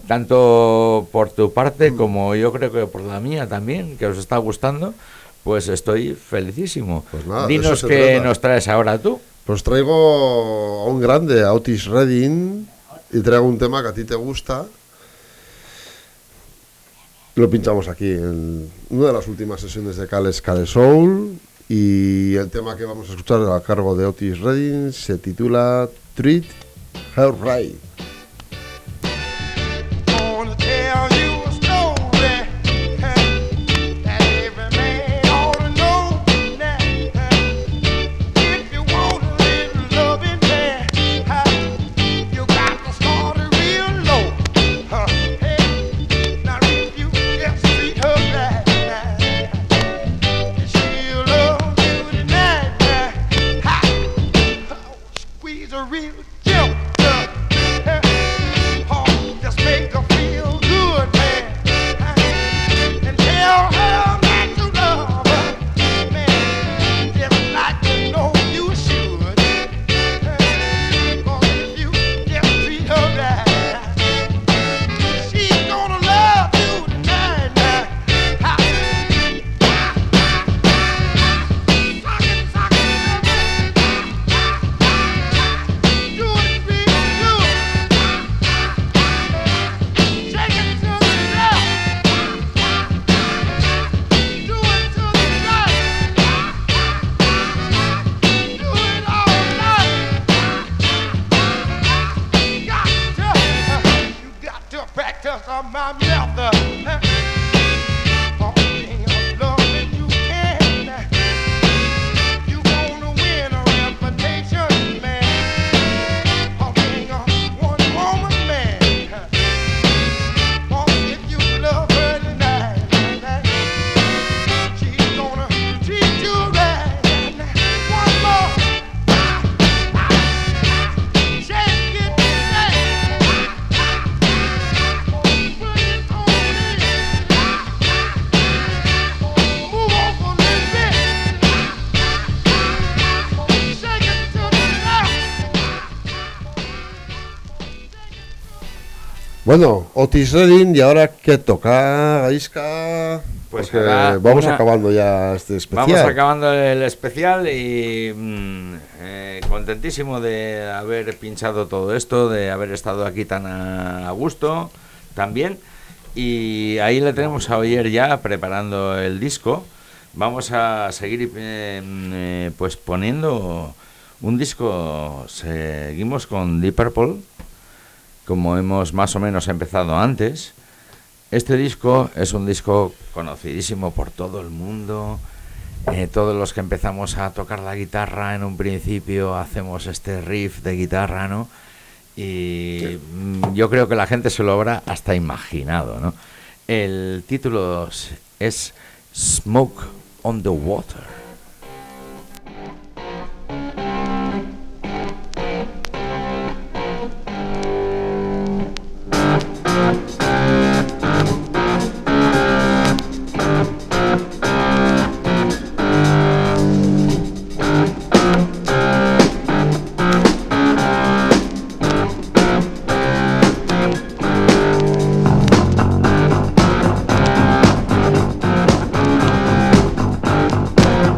tanto por tu parte como yo creo que por la mía también, que os está gustando, pues estoy felicísimo. Pues nada, de eso Dinos se qué trata. nos traes ahora tú. Pues traigo a un grande, a Otis Redding, y traigo un tema que a ti te gusta. Lo pinchamos aquí en una de las últimas sesiones de Cales Cale Soul, y el tema que vamos a escuchar a cargo de Otis Redding se titula Treat Her Right. Gonna tell you a story that every man ought to know. Now, if you want to live loving man, you got to start it real low. Hey, now if you just treat her right, she'll love you tonight. Squeeze her real gentle. Just make her feel good, man. And tell her that you love her, man. Just like you know you should. Cause if you just treat her right, she's gonna love you tonight. Sock it, sock it, do it real good. Shake it to the left. Do it to the right. Do it all night. Got to, you got to practice on my method. For being a loving you can. You gonna win a reputation, man. For being a one-woman man. If you love her tonight, she's gonna treat you right. One more, shake it, shake. Put it on in. Move over a little bit. Shake it to the left. Bueno, Otis Redding, y ahora que toca, Gaisca, Pues porque ahora vamos una- acabando ya este especial. Vamos acabando el especial y mm, eh, contentísimo de haber pinchado todo esto, de haber estado aquí tan a, a gusto también. Y ahí le tenemos a Oyer ya preparando el disco. Vamos a seguir eh, eh, pues poniendo un disco. Seguimos con Deep Purple, como hemos más o menos empezado antes. Este disco es un disco conocidísimo por todo el mundo. Eh, todos los que empezamos a tocar la guitarra en un principio hacemos este riff de guitarra, ¿no? Y mm, yo creo que la gente se lo habrá hasta imaginado, ¿no? El título es Smoke on the Water. Thank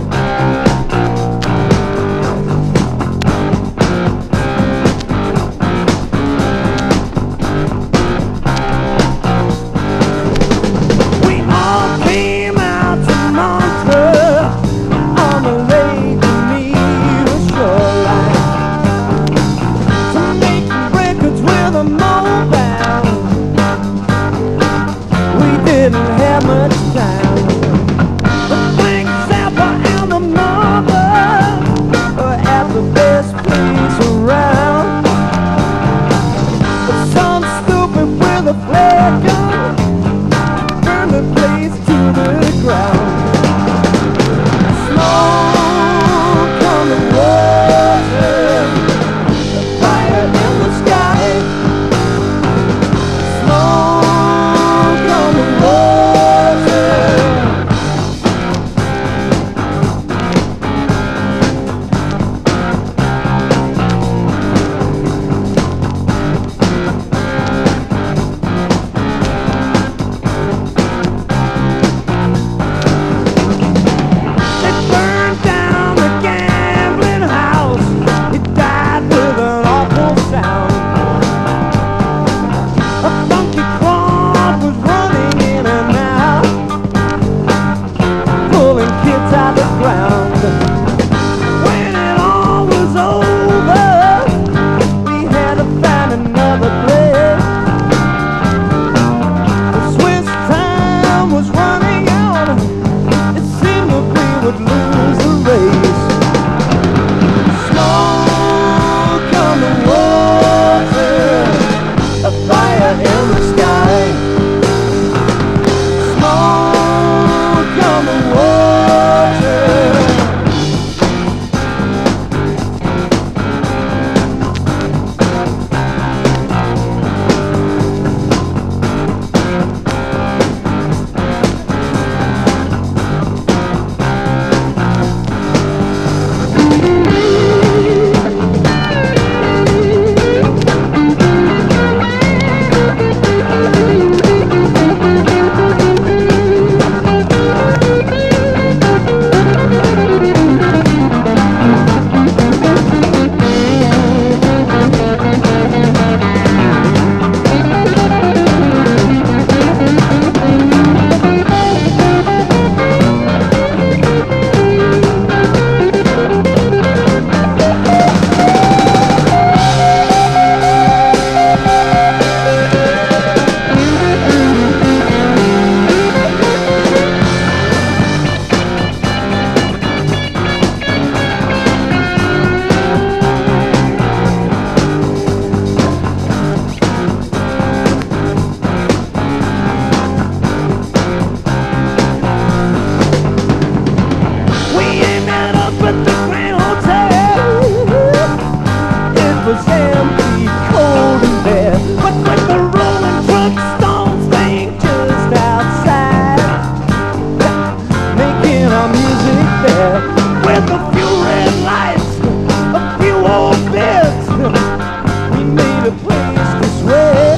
can be cold and bare. But when the rolling truck stones think just outside, making our music there, with a few red lights, a few old beds, we made a place to swear.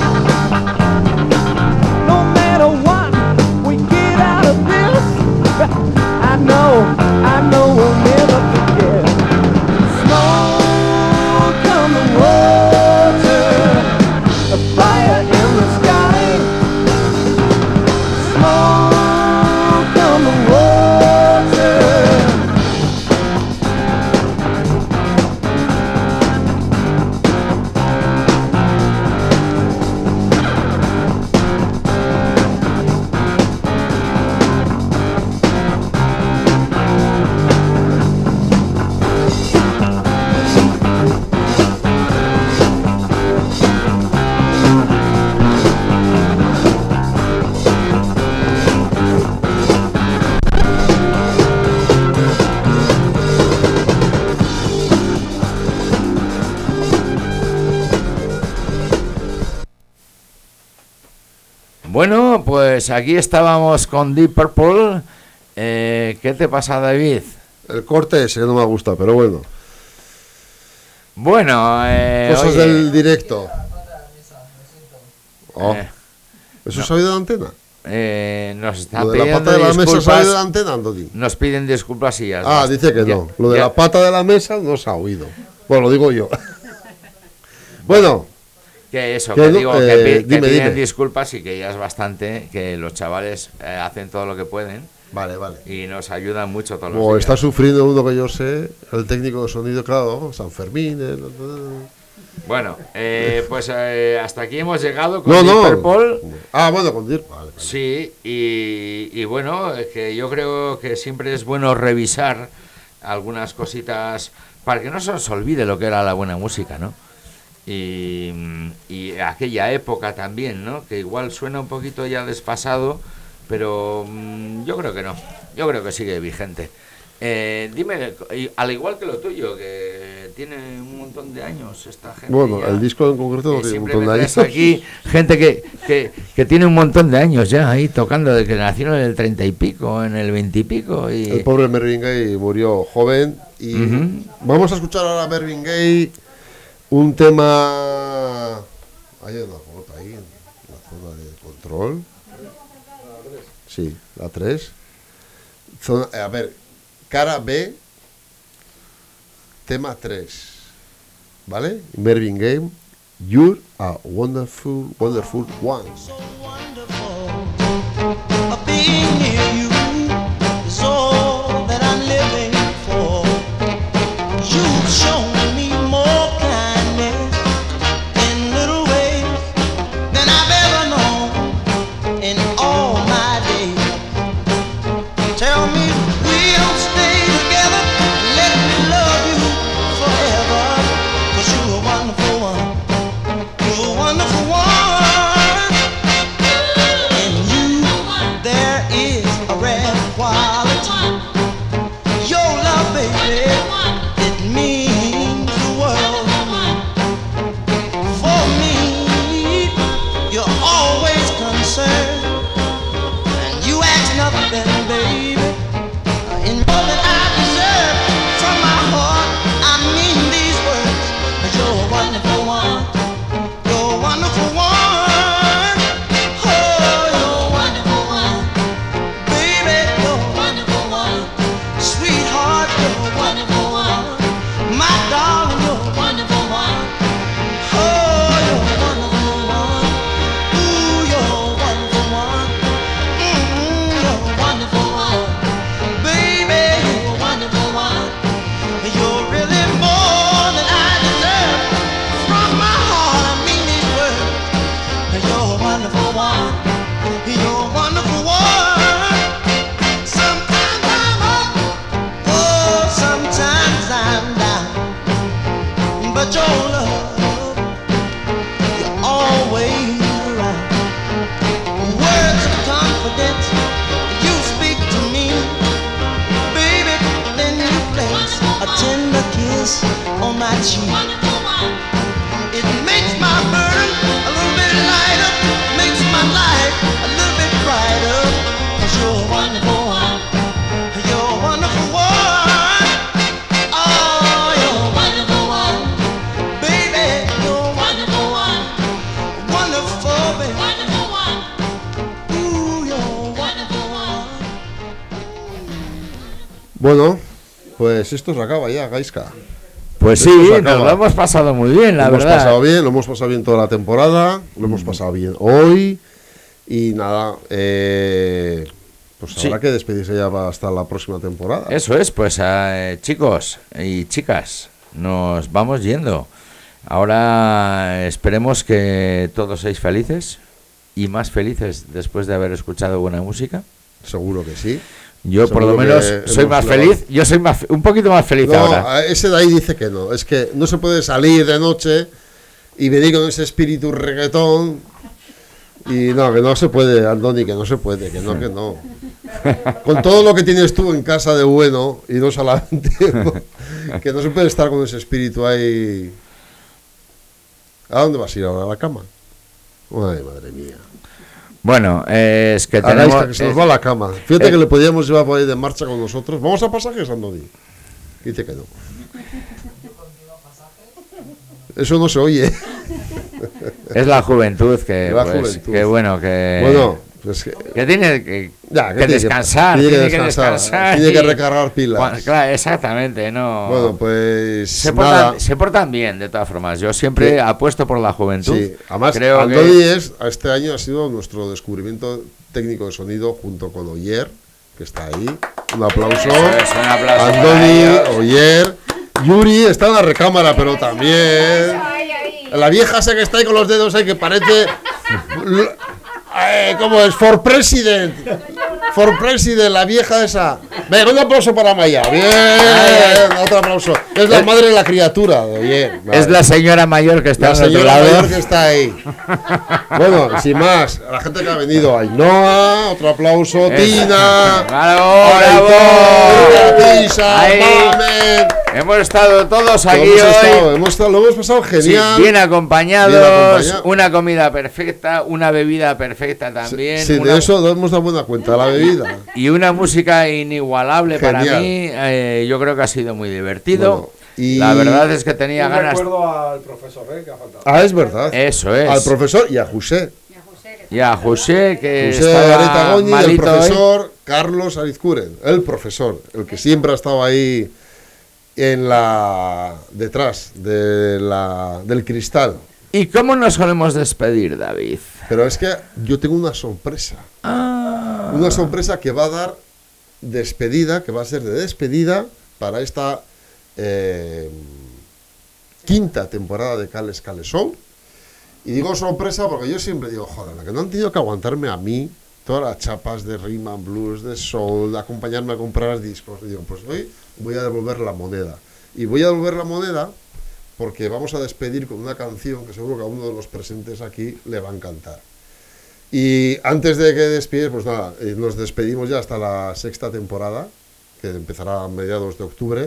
No matter what we get out of this, I know, I know we'll never forget. Smoke on the water, a fire in the sky. Smoke on the water. Bueno, pues aquí estábamos con Deep Purple. Eh, ¿Qué te pasa, David? El corte ese no me gusta, pero bueno. Bueno, eh, Cosas oye, del directo. Oh. Eh, ¿Eso no. se ha oído de antena? eh, nos están Lo de la pidiendo pata de la mesa se ha disculpas. oído de antena, Andoni. Nos piden disculpas y ya. Ah, basta. dice que Ya- no. Lo de ya- la pata de la mesa no se ha oído. Bueno, lo digo yo. Bueno, Que eso, Que que no, digo, eh, que, pi- que dime, piden dime. disculpas y que ya es bastante, que los chavales eh, hacen todo lo que pueden vale, vale. y nos ayudan mucho todos los Como días. está sufriendo uno que yo sé, el técnico de sonido, claro, San Fermín. el- Bueno, eh, pues eh, hasta aquí hemos llegado con No, Deep no. Purple. Ah, bueno, con Dirk. Vale, vale. Sí, y, y bueno, es que yo creo que siempre es bueno revisar algunas cositas para que no se nos olvide lo que era la buena música, ¿no? Y, y aquella época también, ¿no? Que igual suena un poquito ya despasado, pero mm, yo creo que no, yo creo que sigue vigente. Eh, dime, y al igual que lo tuyo, que tiene un montón de años esta gente. Bueno, ya, el disco en concreto no que tiene un siempre montón de me años. traes aquí gente que, que, que tiene un montón de años ya ahí tocando, de que nacieron en el treinta y pico, en el veinte y pico. Y... El pobre Marvin Gaye murió joven. Y Ujú. vamos a escuchar ahora a Marvin Gaye un tema. Hay una foto ahí, en la zona de control. Sí, la tres. Zona, a ver, cara B, tema tres. ¿Vale? Marvin Gaye, You're a Wonderful, Wonderful One. Being near you is all that I'm living for. You've shown me more kindness in little ways than I've ever known in all my days. Tell me we'll stay together, let me love you forever, 'cause you're a wonderful one, you're a wonderful one. There is a rare quality. Your love, baby, it means the world to me. For me, you're always concerned, and you ask nothing, baby, in more than I deserve. From my heart, I mean these words. You're a wonderful one. You're a wonderful one. But your love, you're always around. Words of confidence, you speak to me, baby. Then you place a tender kiss on my cheek. Bueno, pues esto se acaba ya, Gaizka. Pues Esto sí, se nos acaba. lo hemos pasado muy bien, la lo hemos verdad. pasado bien, lo hemos pasado bien toda la temporada, lo hemos pasado bien hoy y nada, eh, pues Sí. habrá que despedirse ya hasta la próxima temporada. Eso es, pues eh, chicos y chicas, nos vamos yendo. Ahora esperemos que todos seáis felices y más felices después de haber escuchado buena música. Seguro que sí. Yo por Seguro lo menos que soy hemos más levantado- feliz, yo soy más un poquito más feliz No, ahora. a- ese de ahí dice que no, es que no se puede salir de noche y venir con ese espíritu reggaetón y no, que no se puede, Andoni, que no se puede, que no, que no. Con todo lo que tienes tú en casa de bueno y no solamente, que no se puede estar con ese espíritu ahí. ¿A dónde vas a ir ahora? ¿A la cama? Ay, madre mía. Bueno, eh, es que A Gaisca, tenemos que se nos eh, va a la cama. Fíjate eh, que le podíamos llevar por ahí de marcha con nosotros. ¿Vamos a pasajes, Andoni? Dice que no. Eso no se oye. es la juventud que La pues, juventud. que bueno que Bueno, pues que, que tiene que, ya, que tiene descansar, tiene que tiene que descansar, descansar tiene que y- recargar pilas. Bueno, claro, exactamente, no. Bueno, pues se nada. portan, se portan bien, de todas formas. Yo siempre Sí. apuesto por la juventud. Sí, además, Creo Andoni que es, este año ha sido nuestro descubrimiento técnico de sonido junto con Oyer, que está ahí. Un aplauso. Eso es, un aplauso para Andoni, ellos. Oyer. Yuri está en la recámara, pero también. La vieja esa que está ahí con los dedos ahí que parece. Eh, ¿Cómo es? For President. For President, la vieja esa. Venga, un aplauso para Maya. Bien, otro aplauso. Es la madre de la criatura de Oyer. es la señora mayor que está La al otro señora lado. mayor que está ahí. Bueno, y sin más, a la gente que ha venido, Ainhoa, otro aplauso, Eso. Tina, ¡Bravo, bravo! Aitor, Beatriza, Ahí. Mamen. Hemos estado todos aquí hemos hoy. estado, hemos estado- lo hemos pasado Sí, genial. bien acompañados, Bien acompañado. una comida perfecta, una bebida perfecta también. Sí, una- de eso nos hemos dado buena cuenta, la bebida. Y una música inigualable para Genial. mí. eh, yo creo que ha sido muy divertido. Bueno, y- La verdad es que tenía Un ganas. recuerdo al profesor, ¿eh? Que ha faltado. Ah, es verdad. Eso es. Al profesor y a José. Y a José, que José estaba Aretagoni y el malito hoy. profesor Carlos Arizcuren, el profesor, el que siempre ha estado ahí en la detrás de la, del cristal. ¿Y cómo nos solemos despedir, David? Pero es que yo tengo una sorpresa. Ah. Una sorpresa que va a dar despedida, que va a ser de despedida para esta eh, quinta temporada de Cales Cales Show. Y digo sorpresa porque yo siempre digo, joder, la que no han tenido que aguantarme a mí todas las chapas de rhythm and blues, de soul, de acompañarme a comprar discos. Y digo, pues hoy voy a devolver la moneda. Y voy a devolver la moneda porque vamos a despedir con una canción que seguro que a uno de los presentes aquí le va a encantar. Y antes de que despides, pues nada, eh, nos despedimos ya hasta la sexta temporada, que empezará a mediados de octubre.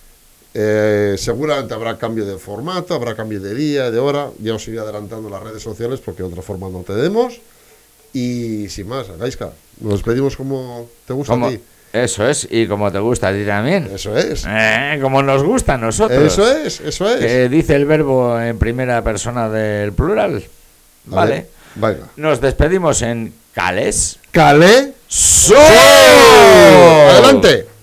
Eh, seguramente habrá cambio de formato, habrá cambio de día, de hora. Ya os iré adelantando las redes sociales porque de otra forma no tenemos. Y sin más, Gaisca, nos despedimos como te gusta Como- a ti. Eso es, y como te gusta a ti también. Eso es. Eh, como nos gusta a nosotros. Eso es, eso es. Que dice el verbo en primera persona del plural. A Vale. ver, venga. Nos despedimos en Cales. Calé. ¡Show! Adelante.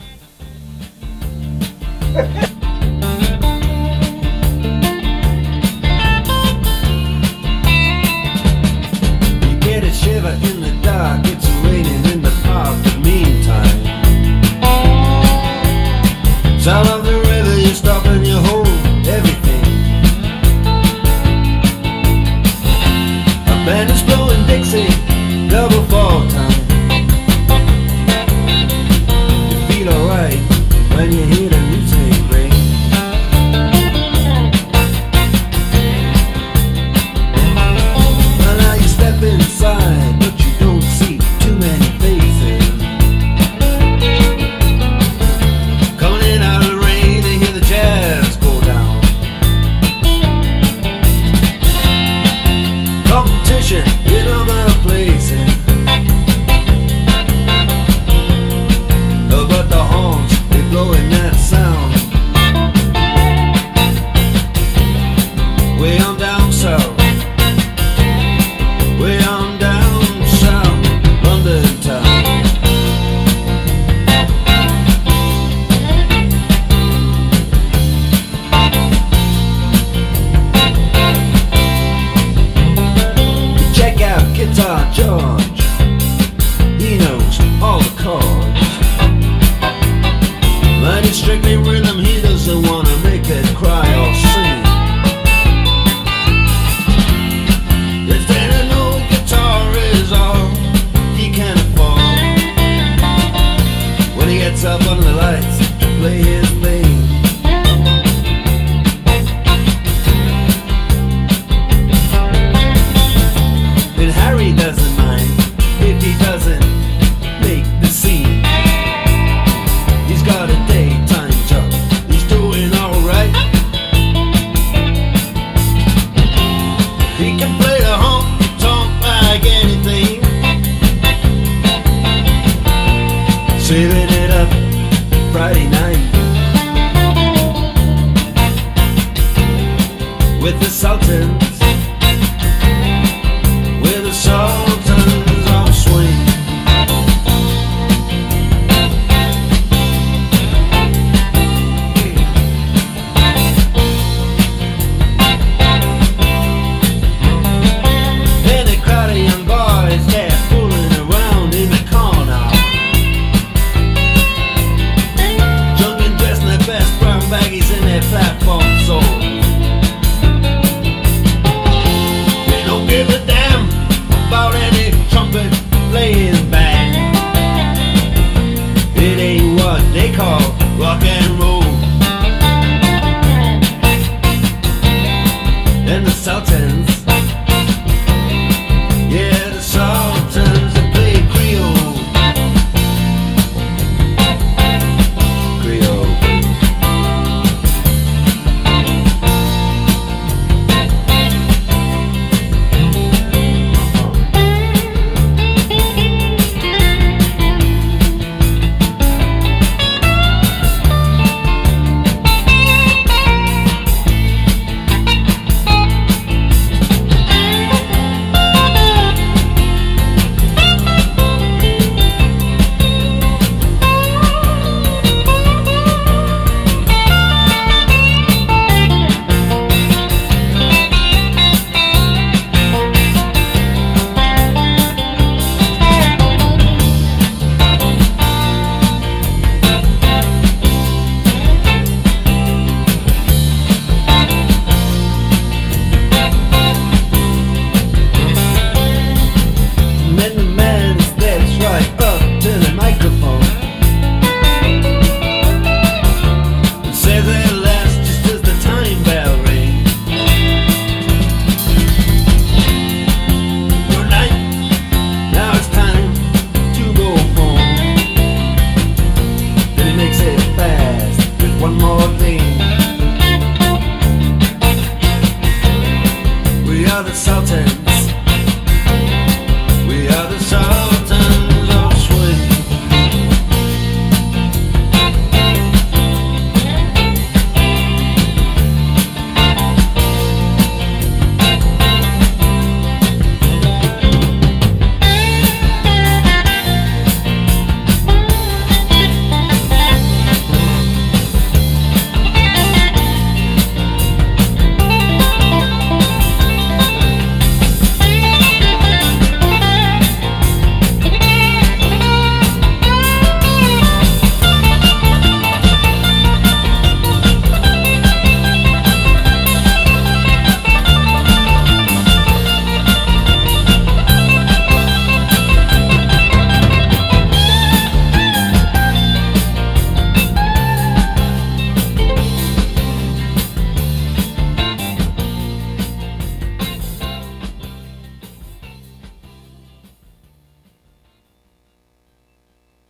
You get a shiver in the dark, it's raining in the park, but meantime sound of the river, you stop and you hold everything. A band is blowing Dixie, double fall time. with the Sultans, with the Sultans on swing. And a crowd of young boys, they're fooling around in the corner, drunk and dressed in their best brown baggies in their platform soles. They don't give a damn about any trumpet playing band. It ain't what they call rock and roll. And the Sultans, yeah, the Sultans, they play Creole. Creole. And the man steps right up to the microphone and says at last, just as the time bell rings, good night, now it's time to go home. Then he makes it fast with one more thing. We are the Sultans.